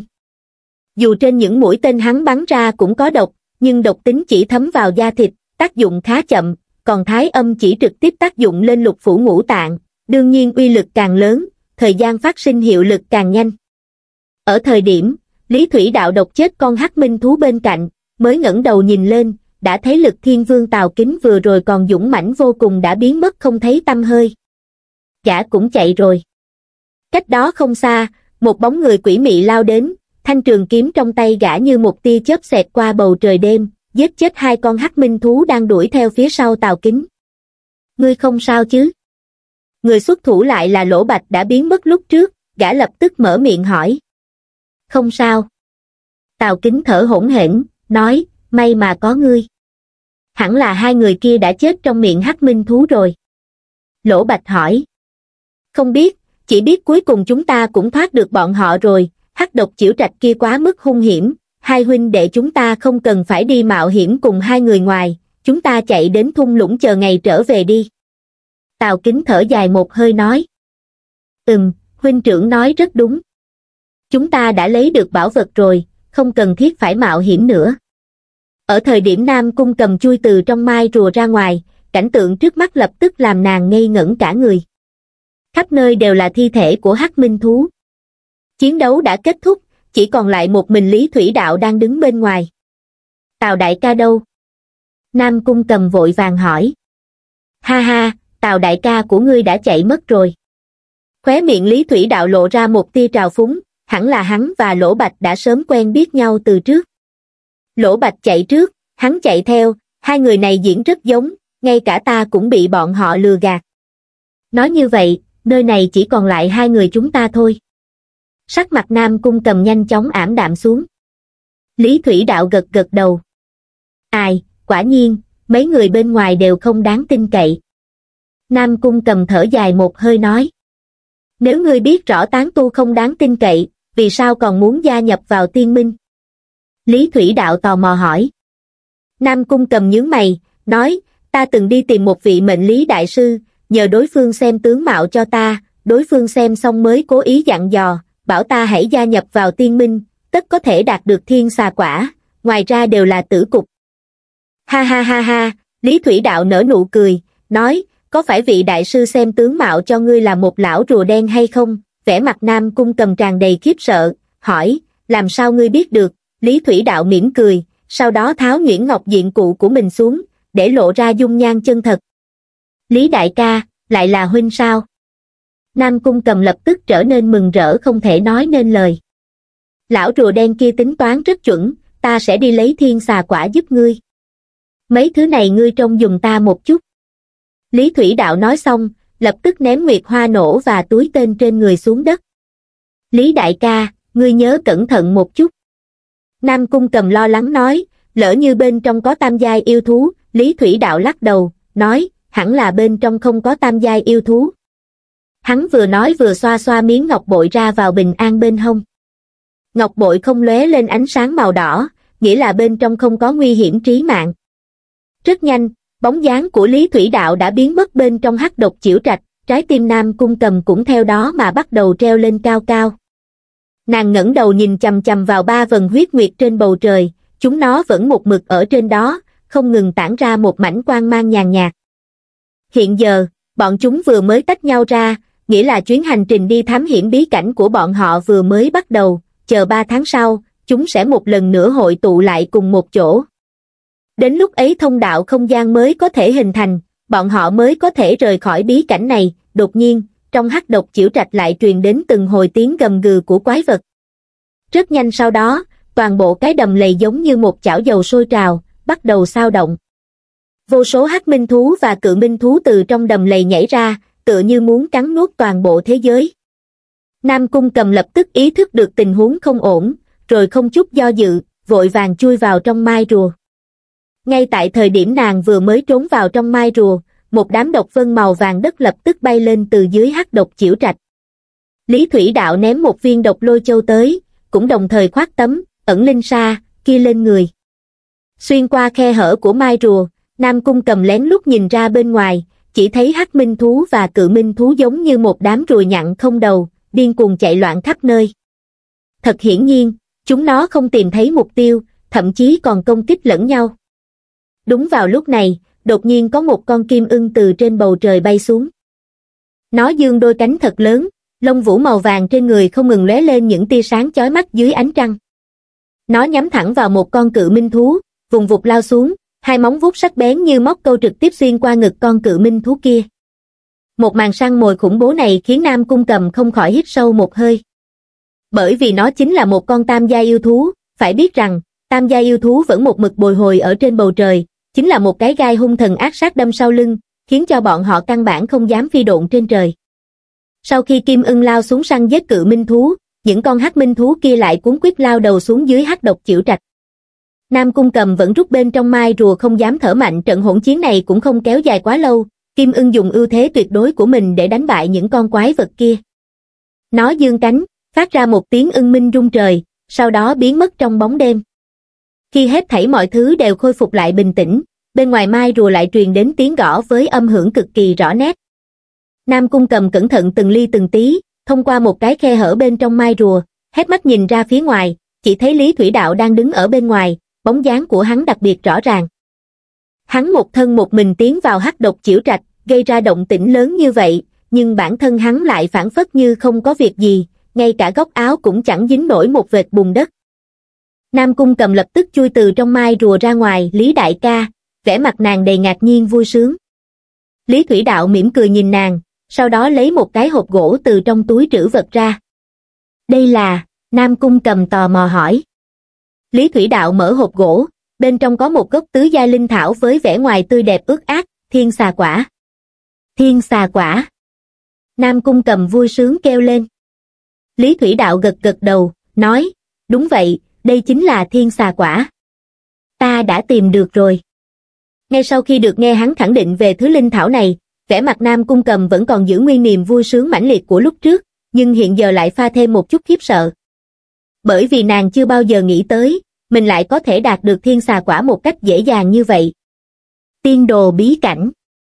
Dù trên những mũi tên hắn bắn ra cũng có độc, nhưng độc tính chỉ thấm vào da thịt, tác dụng khá chậm, còn thái âm chỉ trực tiếp tác dụng lên lục phủ ngũ tạng, đương nhiên uy lực càng lớn, thời gian phát sinh hiệu lực càng nhanh. Ở thời điểm, Lý Thủy Đạo độc chết con hắc minh thú bên cạnh, mới ngẩng đầu nhìn lên, đã thấy Lực Thiên Vương Tào Kính vừa rồi còn dũng mãnh vô cùng đã biến mất không thấy tăm hơi. Gã cũng chạy rồi. Cách đó không xa, một bóng người quỷ mị lao đến, thanh trường kiếm trong tay gã như một tia chớp xẹt qua bầu trời đêm, giết chết hai con hắc minh thú đang đuổi theo phía sau Tào Kính. Ngươi không sao chứ? Người xuất thủ lại là Lỗ Bạch đã biến mất lúc trước, gã lập tức mở miệng hỏi. Không sao. Tào Kính thở hổn hển, nói, may mà có ngươi. Hẳn là hai người kia đã chết trong miệng hắc minh thú rồi. Lỗ Bạch hỏi. Không biết, chỉ biết cuối cùng chúng ta cũng thoát được bọn họ rồi, hắc độc Chiểu Trạch kia quá mức hung hiểm, hai huynh đệ chúng ta không cần phải đi mạo hiểm cùng hai người ngoài, chúng ta chạy đến thung lũng chờ ngày trở về đi. Tào Kính thở dài một hơi nói. Ừm, huynh trưởng nói rất đúng. Chúng ta đã lấy được bảo vật rồi, không cần thiết phải mạo hiểm nữa. Ở thời điểm Nam Cung Cầm chui từ trong mai rùa ra ngoài, cảnh tượng trước mắt lập tức làm nàng ngây ngẩn cả người. Khắp nơi đều là thi thể của hắc minh thú. Chiến đấu đã kết thúc, chỉ còn lại một mình Lý Thủy Đạo đang đứng bên ngoài. Tào đại ca đâu? Nam Cung Cầm vội vàng hỏi. Ha ha, Tào đại ca của ngươi đã chạy mất rồi. Khóe miệng Lý Thủy Đạo lộ ra một tia trào phúng, hẳn là hắn và Lỗ Bạch đã sớm quen biết nhau từ trước. Lỗ Bạch chạy trước, hắn chạy theo, hai người này diễn rất giống, ngay cả ta cũng bị bọn họ lừa gạt. Nói như vậy, nơi này chỉ còn lại hai người chúng ta thôi. Sắc mặt Nam Cung Cầm nhanh chóng ảm đạm xuống. Lý Thủy Đạo gật gật đầu. Ai, quả nhiên, mấy người bên ngoài đều không đáng tin cậy. Nam Cung Cầm thở dài một hơi nói. Nếu ngươi biết rõ tán tu không đáng tin cậy, vì sao còn muốn gia nhập vào tiên minh? Lý Thủy Đạo tò mò hỏi. Nam Cung Cầm nhướng mày, nói, ta từng đi tìm một vị mệnh lý đại sư, nhờ đối phương xem tướng mạo cho ta, đối phương xem xong mới cố ý dặn dò, bảo ta hãy gia nhập vào tiên minh, tất có thể đạt được thiên xà quả, ngoài ra đều là tử cục. Ha ha ha ha, Lý Thủy Đạo nở nụ cười, nói, có phải vị đại sư xem tướng mạo cho ngươi là một lão rùa đen hay không? Vẻ mặt Nam Cung Cầm tràn đầy khiếp sợ, hỏi, làm sao ngươi biết được? Lý Thủy Đạo mỉm cười, sau đó tháo nhuyễn ngọc diện cụ của mình xuống, để lộ ra dung nhan chân thật. Lý đại ca, lại là huynh sao? Nam Cung Cầm lập tức trở nên mừng rỡ không thể nói nên lời. Lão rùa đen kia tính toán rất chuẩn, ta sẽ đi lấy thiên xà quả giúp ngươi. Mấy thứ này ngươi trông giùm ta một chút. Lý Thủy Đạo nói xong, lập tức ném nguyệt hoa nổ và túi tên trên người xuống đất. Lý đại ca, ngươi nhớ cẩn thận một chút. Nam Cung Cầm lo lắng nói, lỡ như bên trong có tam giai yêu thú, Lý Thủy Đạo lắc đầu, nói, hẳn là bên trong không có tam giai yêu thú. Hắn vừa nói vừa xoa xoa miếng ngọc bội ra vào bình an bên hông. Ngọc bội không lóe lên ánh sáng màu đỏ, nghĩa là bên trong không có nguy hiểm trí mạng. Rất nhanh, bóng dáng của Lý Thủy Đạo đã biến mất bên trong hắc độc Chiểu Trạch, trái tim Nam Cung Cầm cũng theo đó mà bắt đầu treo lên cao cao. Nàng ngẩng đầu nhìn chằm chằm vào ba vần huyết nguyệt trên bầu trời, chúng nó vẫn một mực ở trên đó, không ngừng tản ra một mảnh quang mang nhàn nhạt. Hiện giờ, bọn chúng vừa mới tách nhau ra, nghĩa là chuyến hành trình đi thám hiểm bí cảnh của bọn họ vừa mới bắt đầu, chờ ba tháng sau, chúng sẽ một lần nữa hội tụ lại cùng một chỗ. Đến lúc ấy thông đạo không gian mới có thể hình thành, bọn họ mới có thể rời khỏi bí cảnh này. Đột nhiên, trong hắc độc Chiểu Trạch lại truyền đến từng hồi tiếng gầm gừ của quái vật. Rất nhanh sau đó, toàn bộ cái đầm lầy giống như một chảo dầu sôi trào, bắt đầu xao động. Vô số hắc minh thú và cự minh thú từ trong đầm lầy nhảy ra, tựa như muốn cắn nuốt toàn bộ thế giới. Nam Cung Cầm lập tức ý thức được tình huống không ổn, rồi không chút do dự, vội vàng chui vào trong mai rùa. Ngay tại thời điểm nàng vừa mới trốn vào trong mai rùa, một đám độc vân màu vàng đất lập tức bay lên từ dưới hắc độc Chiểu Trạch. Lý Thủy Đạo ném một viên độc lôi châu tới, cũng đồng thời khoác tấm ẩn linh sa, kia lên người. Xuyên qua khe hở của mai rùa, Nam Cung Cầm lén lút nhìn ra bên ngoài, chỉ thấy hắc minh thú và cự minh thú giống như một đám ruồi nhặn không đầu, điên cuồng chạy loạn khắp nơi. Thật hiển nhiên, chúng nó không tìm thấy mục tiêu, thậm chí còn công kích lẫn nhau. Đúng vào lúc này, đột nhiên có một con kim ưng từ trên bầu trời bay xuống. Nó giương đôi cánh thật lớn, lông vũ màu vàng trên người không ngừng lóe lên những tia sáng chói mắt dưới ánh trăng. Nó nhắm thẳng vào một con cự minh thú, vùng vụt lao xuống, hai móng vuốt sắc bén như móc câu trực tiếp xuyên qua ngực con cự minh thú kia. Một màn săn mồi khủng bố này khiến Nam Cung Cầm không khỏi hít sâu một hơi. Bởi vì nó chính là một con tam gia yêu thú, phải biết rằng, tam gia yêu thú vẫn một mực bồi hồi ở trên bầu trời, chính là một cái gai hung thần ác sát đâm sau lưng, khiến cho bọn họ căn bản không dám phi độn trên trời. Sau khi kim ưng lao xuống săn giết cự minh thú, những con hắc minh thú kia lại cuốn quýt lao đầu xuống dưới hắc độc chịu trạch. Nam Cung Cầm vẫn rút bên trong mai rùa không dám thở mạnh, trận hỗn chiến này cũng không kéo dài quá lâu, kim ưng dùng ưu thế tuyệt đối của mình để đánh bại những con quái vật kia. Nó giương cánh, phát ra một tiếng ưng minh rung trời, sau đó biến mất trong bóng đêm. Khi hết thảy mọi thứ đều khôi phục lại bình tĩnh, bên ngoài mai rùa lại truyền đến tiếng gõ với âm hưởng cực kỳ rõ nét. Nam Cung Cầm cẩn thận từng ly từng tí, thông qua một cái khe hở bên trong mai rùa, hét mắt nhìn ra phía ngoài, chỉ thấy Lý Thủy Đạo đang đứng ở bên ngoài, bóng dáng của hắn đặc biệt rõ ràng. Hắn một thân một mình tiến vào hắc độc chiểu trạch, gây ra động tĩnh lớn như vậy, nhưng bản thân hắn lại phảng phất như không có việc gì, ngay cả góc áo cũng chẳng dính nổi một vệt bùn đất. Nam Cung Cầm lập tức chui từ trong mai rùa ra ngoài. Lý đại ca, vẻ mặt nàng đầy ngạc nhiên vui sướng. Lý Thủy Đạo mỉm cười nhìn nàng, sau đó lấy một cái hộp gỗ từ trong túi trữ vật ra. Đây là, Nam Cung Cầm tò mò hỏi. Lý Thủy Đạo mở hộp gỗ, bên trong có một gốc tứ giai linh thảo với vẻ ngoài tươi đẹp ướt át, thiên xà quả. Thiên xà quả. Nam Cung Cầm vui sướng kêu lên. Lý Thủy Đạo gật gật đầu, nói, đúng vậy, đây chính là thiên xà quả. Ta đã tìm được rồi. Ngay sau khi được nghe hắn khẳng định về thứ linh thảo này, vẻ mặt Nam Cung Cầm vẫn còn giữ nguyên niềm vui sướng mãnh liệt của lúc trước, nhưng hiện giờ lại pha thêm một chút khiếp sợ. Bởi vì nàng chưa bao giờ nghĩ tới, mình lại có thể đạt được thiên xà quả một cách dễ dàng như vậy. Tiên đồ bí cảnh.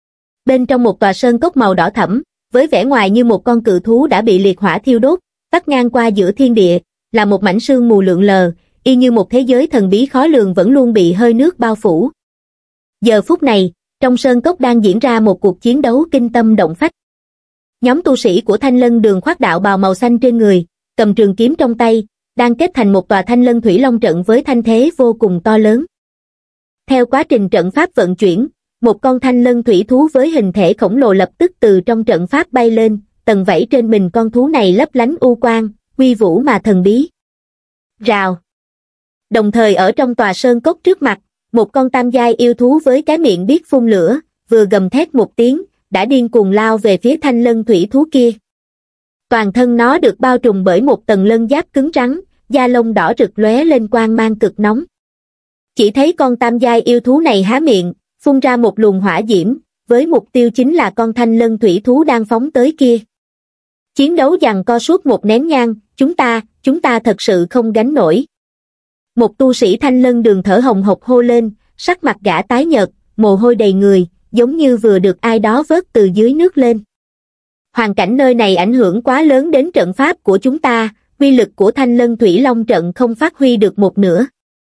Bên trong một tòa sơn cốc màu đỏ thẫm, với vẻ ngoài như một con cự thú đã bị liệt hỏa thiêu đốt, vắt ngang qua giữa thiên địa, là một mảnh sương mù lượn lờ, y như một thế giới thần bí khó lường vẫn luôn bị hơi nước bao phủ. Giờ phút này, trong sơn cốc đang diễn ra một cuộc chiến đấu kinh tâm động phách. Nhóm tu sĩ của Thanh Lân Đường khoác đạo bào màu xanh trên người, cầm trường kiếm trong tay, đang kết thành một tòa Thanh Lân Thủy Long trận với thanh thế vô cùng to lớn. Theo quá trình trận pháp vận chuyển, một con Thanh Lân thủy thú với hình thể khổng lồ lập tức từ trong trận pháp bay lên, tầng vảy trên mình con thú này lấp lánh u quang, uy vũ mà thần bí. Rào. Đồng thời ở trong tòa sơn cốc trước mặt, một con tam giai yêu thú với cái miệng biết phun lửa, vừa gầm thét một tiếng, đã điên cuồng lao về phía Thanh Lân thủy thú kia. Toàn thân nó được bao trùm bởi một tầng lân giáp cứng rắn, da lông đỏ rực lóe lên quang mang cực nóng. Chỉ thấy con tam giai yêu thú này há miệng, phun ra một luồng hỏa diễm, với mục tiêu chính là con Thanh Lân thủy thú đang phóng tới kia. Chiến đấu giằng co suốt một nén nhang, chúng ta, chúng ta thật sự không gánh nổi. Một tu sĩ Thanh Lân Đường thở hồng hộc hô lên, sắc mặt gã tái nhợt, mồ hôi đầy người, giống như vừa được ai đó vớt từ dưới nước lên. Hoàn cảnh nơi này ảnh hưởng quá lớn đến trận pháp của chúng ta, uy lực của Thanh Lân Thủy Long trận không phát huy được một nửa.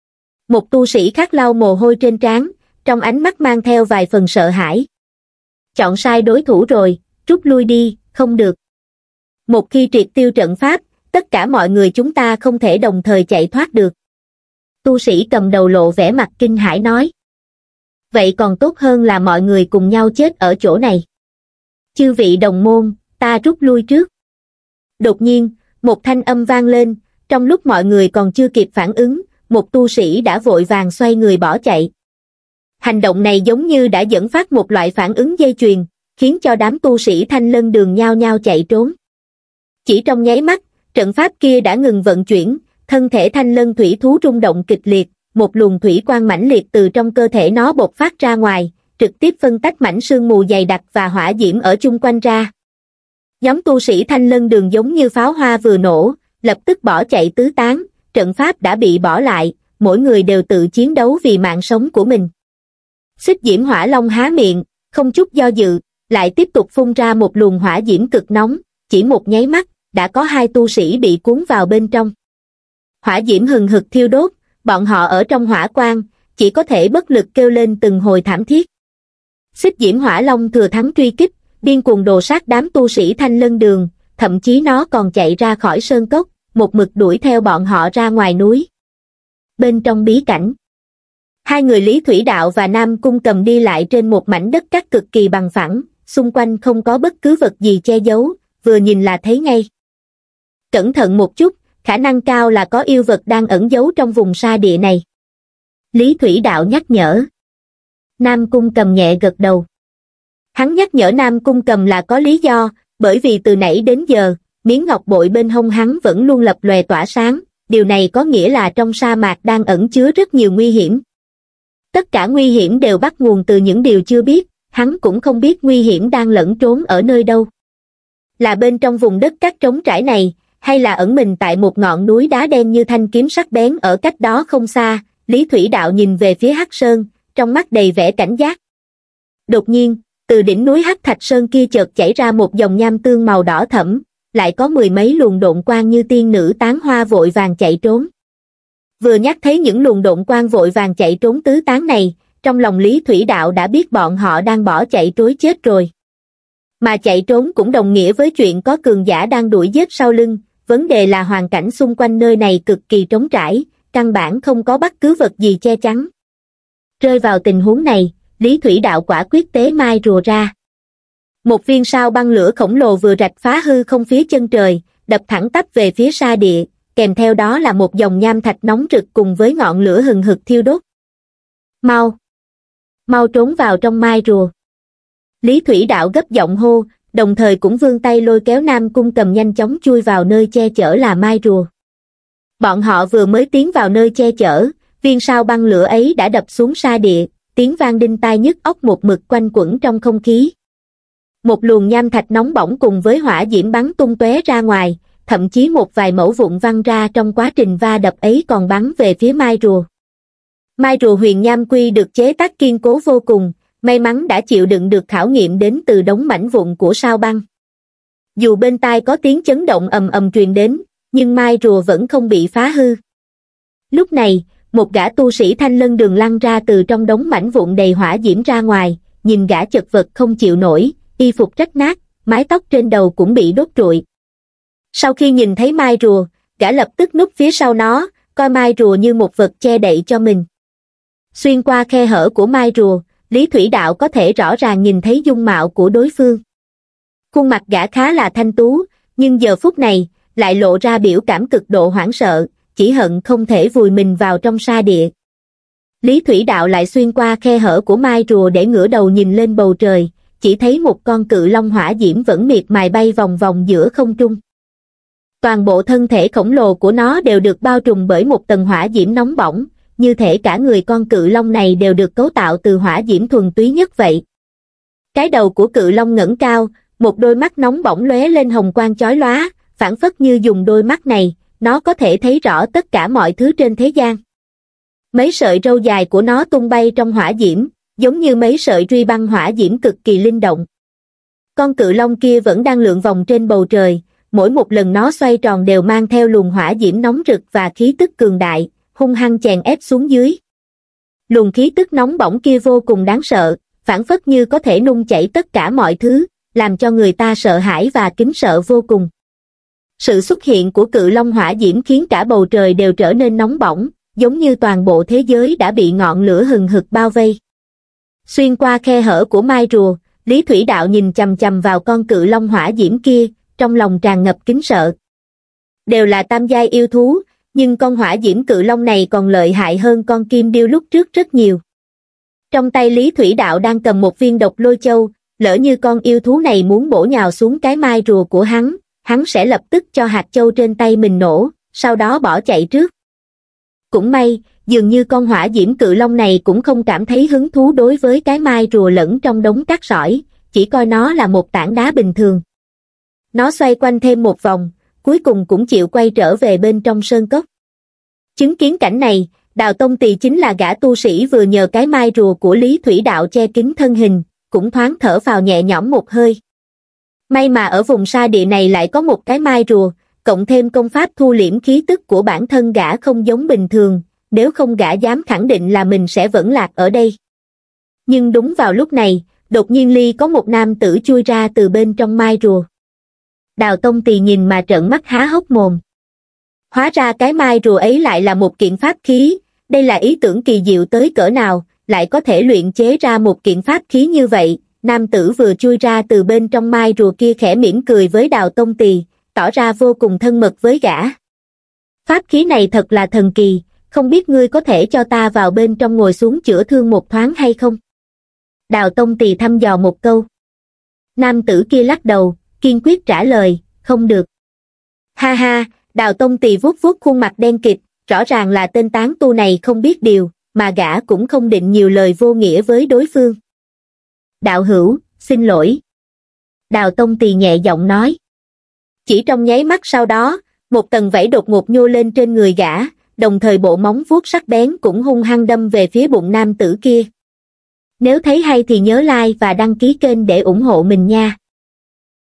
Một tu sĩ khác lau mồ hôi trên trán, trong ánh mắt mang theo vài phần sợ hãi. Chọn sai đối thủ rồi, rút lui đi, không được. Một khi triệt tiêu trận pháp, tất cả mọi người chúng ta không thể đồng thời chạy thoát được. Tu sĩ cầm đầu lộ vẻ mặt kinh hãi nói. Vậy còn tốt hơn là mọi người cùng nhau chết ở chỗ này. Chư vị đồng môn, ta rút lui trước. Đột nhiên, một thanh âm vang lên, trong lúc mọi người còn chưa kịp phản ứng, một tu sĩ đã vội vàng xoay người bỏ chạy. Hành động này giống như đã dẫn phát một loại phản ứng dây chuyền, khiến cho đám tu sĩ Thanh Lân Đường nhao nhao chạy trốn. Chỉ trong nháy mắt, trận pháp kia đã ngừng vận chuyển, thân thể Thanh Lân thủy thú rung động kịch liệt, một luồng thủy quang mãnh liệt từ trong cơ thể nó bộc phát ra ngoài, trực tiếp phân tách mảnh sương mù dày đặc và hỏa diễm ở chung quanh ra. Nhóm tu sĩ Thanh Lân Đường giống như pháo hoa vừa nổ, lập tức bỏ chạy tứ tán, trận pháp đã bị bỏ lại, mỗi người đều tự chiến đấu vì mạng sống của mình. Xích diễm hỏa long há miệng, không chút do dự, lại tiếp tục phun ra một luồng hỏa diễm cực nóng, chỉ một nháy mắt, đã có hai tu sĩ bị cuốn vào bên trong. Hỏa diễm hừng hực thiêu đốt, bọn họ ở trong hỏa quang, chỉ có thể bất lực kêu lên từng hồi thảm thiết. Xích diễm hỏa long thừa thắng truy kích, điên cuồng đồ sát đám tu sĩ Thanh Lân Đường, thậm chí nó còn chạy ra khỏi sơn cốc, một mực đuổi theo bọn họ ra ngoài núi. Bên trong bí cảnh, hai người Lý Thủy Đạo và Nam Cung Cầm đi lại trên một mảnh đất cát cực kỳ bằng phẳng, xung quanh không có bất cứ vật gì che giấu, vừa nhìn là thấy ngay. Cẩn thận một chút, khả năng cao là có yêu vật đang ẩn giấu trong vùng sa địa này. Lý Thủy Đạo nhắc nhở. Nam Cung Cầm nhẹ gật đầu. Hắn nhắc nhở Nam Cung Cầm là có lý do, bởi vì từ nãy đến giờ, miếng ngọc bội bên hông hắn vẫn luôn lập lòe tỏa sáng, điều này có nghĩa là trong sa mạc đang ẩn chứa rất nhiều nguy hiểm. Tất cả nguy hiểm đều bắt nguồn từ những điều chưa biết, hắn cũng không biết nguy hiểm đang lẫn trốn ở nơi đâu. Là bên trong vùng đất cát trống trải này, hay là ẩn mình tại một ngọn núi đá đen như thanh kiếm sắc bén ở cách đó không xa, Lý Thủy Đạo nhìn về phía Hắc Sơn, trong mắt đầy vẻ cảnh giác. Đột nhiên, từ đỉnh núi Hắc Thạch Sơn kia chợt chảy ra một dòng nham tương màu đỏ thẫm, lại có mười mấy luồng độn quang như tiên nữ tán hoa vội vàng chạy trốn. Vừa nhắc thấy những luồng độn quang vội vàng chạy trốn tứ tán này, trong lòng Lý Thủy Đạo đã biết bọn họ đang bỏ chạy trối chết rồi. Mà chạy trốn cũng đồng nghĩa với chuyện có cường giả đang đuổi giết sau lưng, vấn đề là hoàn cảnh xung quanh nơi này cực kỳ trống trải, căn bản không có bất cứ vật gì che chắn. Rơi vào tình huống này, Lý Thủy Đạo quả quyết tế mai rùa ra. Một viên sao băng lửa khổng lồ vừa rạch phá hư không phía chân trời, đập thẳng tắp về phía sa địa, kèm theo đó là một dòng nham thạch nóng rực cùng với ngọn lửa hừng hực thiêu đốt. Mau! Mau trốn vào trong mai rùa. Lý Thủy Đạo gấp giọng hô, đồng thời cũng vươn tay lôi kéo Nam Cung Cầm nhanh chóng chui vào nơi che chở là mai rùa. Bọn họ vừa mới tiến vào nơi che chở, viên sao băng lửa ấy đã đập xuống sa địa, tiếng vang đinh tai nhức óc một mực quanh quẩn trong không khí. Một luồng nham thạch nóng bỏng cùng với hỏa diễm bắn tung tóe ra ngoài, thậm chí một vài mẩu vụn văng ra trong quá trình va đập ấy còn bắn về phía mai rùa. Mai rùa huyền nham quy được chế tác kiên cố vô cùng, may mắn đã chịu đựng được khảo nghiệm đến từ đống mảnh vụn của sao băng. Dù bên tai có tiếng chấn động ầm ầm truyền đến, nhưng mai rùa vẫn không bị phá hư. Lúc này, một gã tu sĩ Thanh Lân Đường lăn ra từ trong đống mảnh vụn đầy hỏa diễm ra ngoài, nhìn gã chật vật không chịu nổi, y phục rách nát, mái tóc trên đầu cũng bị đốt trụi. Sau khi nhìn thấy mai rùa, gã lập tức núp phía sau nó, coi mai rùa như một vật che đậy cho mình. Xuyên qua khe hở của mai rùa, Lý Thủy Đạo có thể rõ ràng nhìn thấy dung mạo của đối phương. Khuôn mặt gã khá là thanh tú, nhưng giờ phút này, lại lộ ra biểu cảm cực độ hoảng sợ, chỉ hận không thể vùi mình vào trong sa địa. Lý Thủy Đạo lại xuyên qua khe hở của mai rùa để ngửa đầu nhìn lên bầu trời, chỉ thấy một con cự long hỏa diễm vẫn miệt mài bay vòng vòng giữa không trung. Toàn bộ thân thể khổng lồ của nó đều được bao trùm bởi một tầng hỏa diễm nóng bỏng, như thể cả người con cự long này đều được cấu tạo từ hỏa diễm thuần túy nhất vậy. Cái đầu của cự long ngẩng cao, một đôi mắt nóng bỏng lóe lên hồng quang chói lóa, phảng phất như dùng đôi mắt này, nó có thể thấy rõ tất cả mọi thứ trên thế gian. Mấy sợi râu dài của nó tung bay trong hỏa diễm, giống như mấy sợi truy băng hỏa diễm cực kỳ linh động. Con cự long kia vẫn đang lượn vòng trên bầu trời, mỗi một lần nó xoay tròn đều mang theo luồng hỏa diễm nóng rực và khí tức cường đại, hung hăng chèn ép xuống dưới. Luồng khí tức nóng bỏng kia vô cùng đáng sợ, phảng phất như có thể nung chảy tất cả mọi thứ, làm cho người ta sợ hãi và kính sợ vô cùng. Sự xuất hiện của cự long hỏa diễm khiến cả bầu trời đều trở nên nóng bỏng, giống như toàn bộ thế giới đã bị ngọn lửa hừng hực bao vây. Xuyên qua khe hở của mai rùa, Lý Thủy Đạo nhìn chằm chằm vào con cự long hỏa diễm kia, trong lòng tràn ngập kính sợ. Đều là tam giai yêu thú, nhưng con hỏa diễm cự long này còn lợi hại hơn con kim điêu lúc trước rất nhiều. Trong tay Lý Thủy Đạo đang cầm một viên độc lôi châu, lỡ như con yêu thú này muốn bổ nhào xuống cái mai rùa của hắn, hắn sẽ lập tức cho hạt châu trên tay mình nổ, sau đó bỏ chạy trước. Cũng may, dường như con hỏa diễm cự long này cũng không cảm thấy hứng thú đối với cái mai rùa lẫn trong đống cát sỏi, chỉ coi nó là một tảng đá bình thường. Nó xoay quanh thêm một vòng, cuối cùng cũng chịu quay trở về bên trong sơn cốc. Chứng kiến cảnh này, Đào Tông Tỳ chính là gã tu sĩ vừa nhờ cái mai rùa của Lý Thủy Đạo che kín thân hình, cũng thoáng thở vào nhẹ nhõm một hơi. May mà ở vùng sa địa này lại có một cái mai rùa, cộng thêm công pháp thu liễm khí tức của bản thân gã không giống bình thường, nếu không gã dám khẳng định là mình sẽ vẫn lạc ở đây. Nhưng đúng vào lúc này, đột nhiên ly có một nam tử chui ra từ bên trong mai rùa. Đào Tông Tỳ nhìn mà trợn mắt há hốc mồm. Hóa ra cái mai rùa ấy lại là một kiện pháp khí, đây là ý tưởng kỳ diệu tới cỡ nào, lại có thể luyện chế ra một kiện pháp khí như vậy. Nam tử vừa chui ra từ bên trong mai rùa kia khẽ mỉm cười với Đào Tông Tỳ, tỏ ra vô cùng thân mật với gã. Pháp khí này thật là thần kỳ, không biết ngươi có thể cho ta vào bên trong ngồi xuống chữa thương một thoáng hay không? Đào Tông Tỳ thăm dò một câu. Nam tử kia lắc đầu, kiên quyết trả lời, không được. Ha ha, Đào Tông Tỳ vuốt vuốt khuôn mặt đen kịt, rõ ràng là tên tán tu này không biết điều, mà gã cũng không định nhiều lời vô nghĩa với đối phương. Đạo hữu, xin lỗi. Đào Tông Tỳ nhẹ giọng nói. Chỉ trong nháy mắt sau đó, một tầng vảy đột ngột nhô lên trên người gã, đồng thời bộ móng vuốt sắc bén cũng hung hăng đâm về phía bụng nam tử kia. Nếu thấy hay thì nhớ like và đăng ký kênh để ủng hộ mình nha.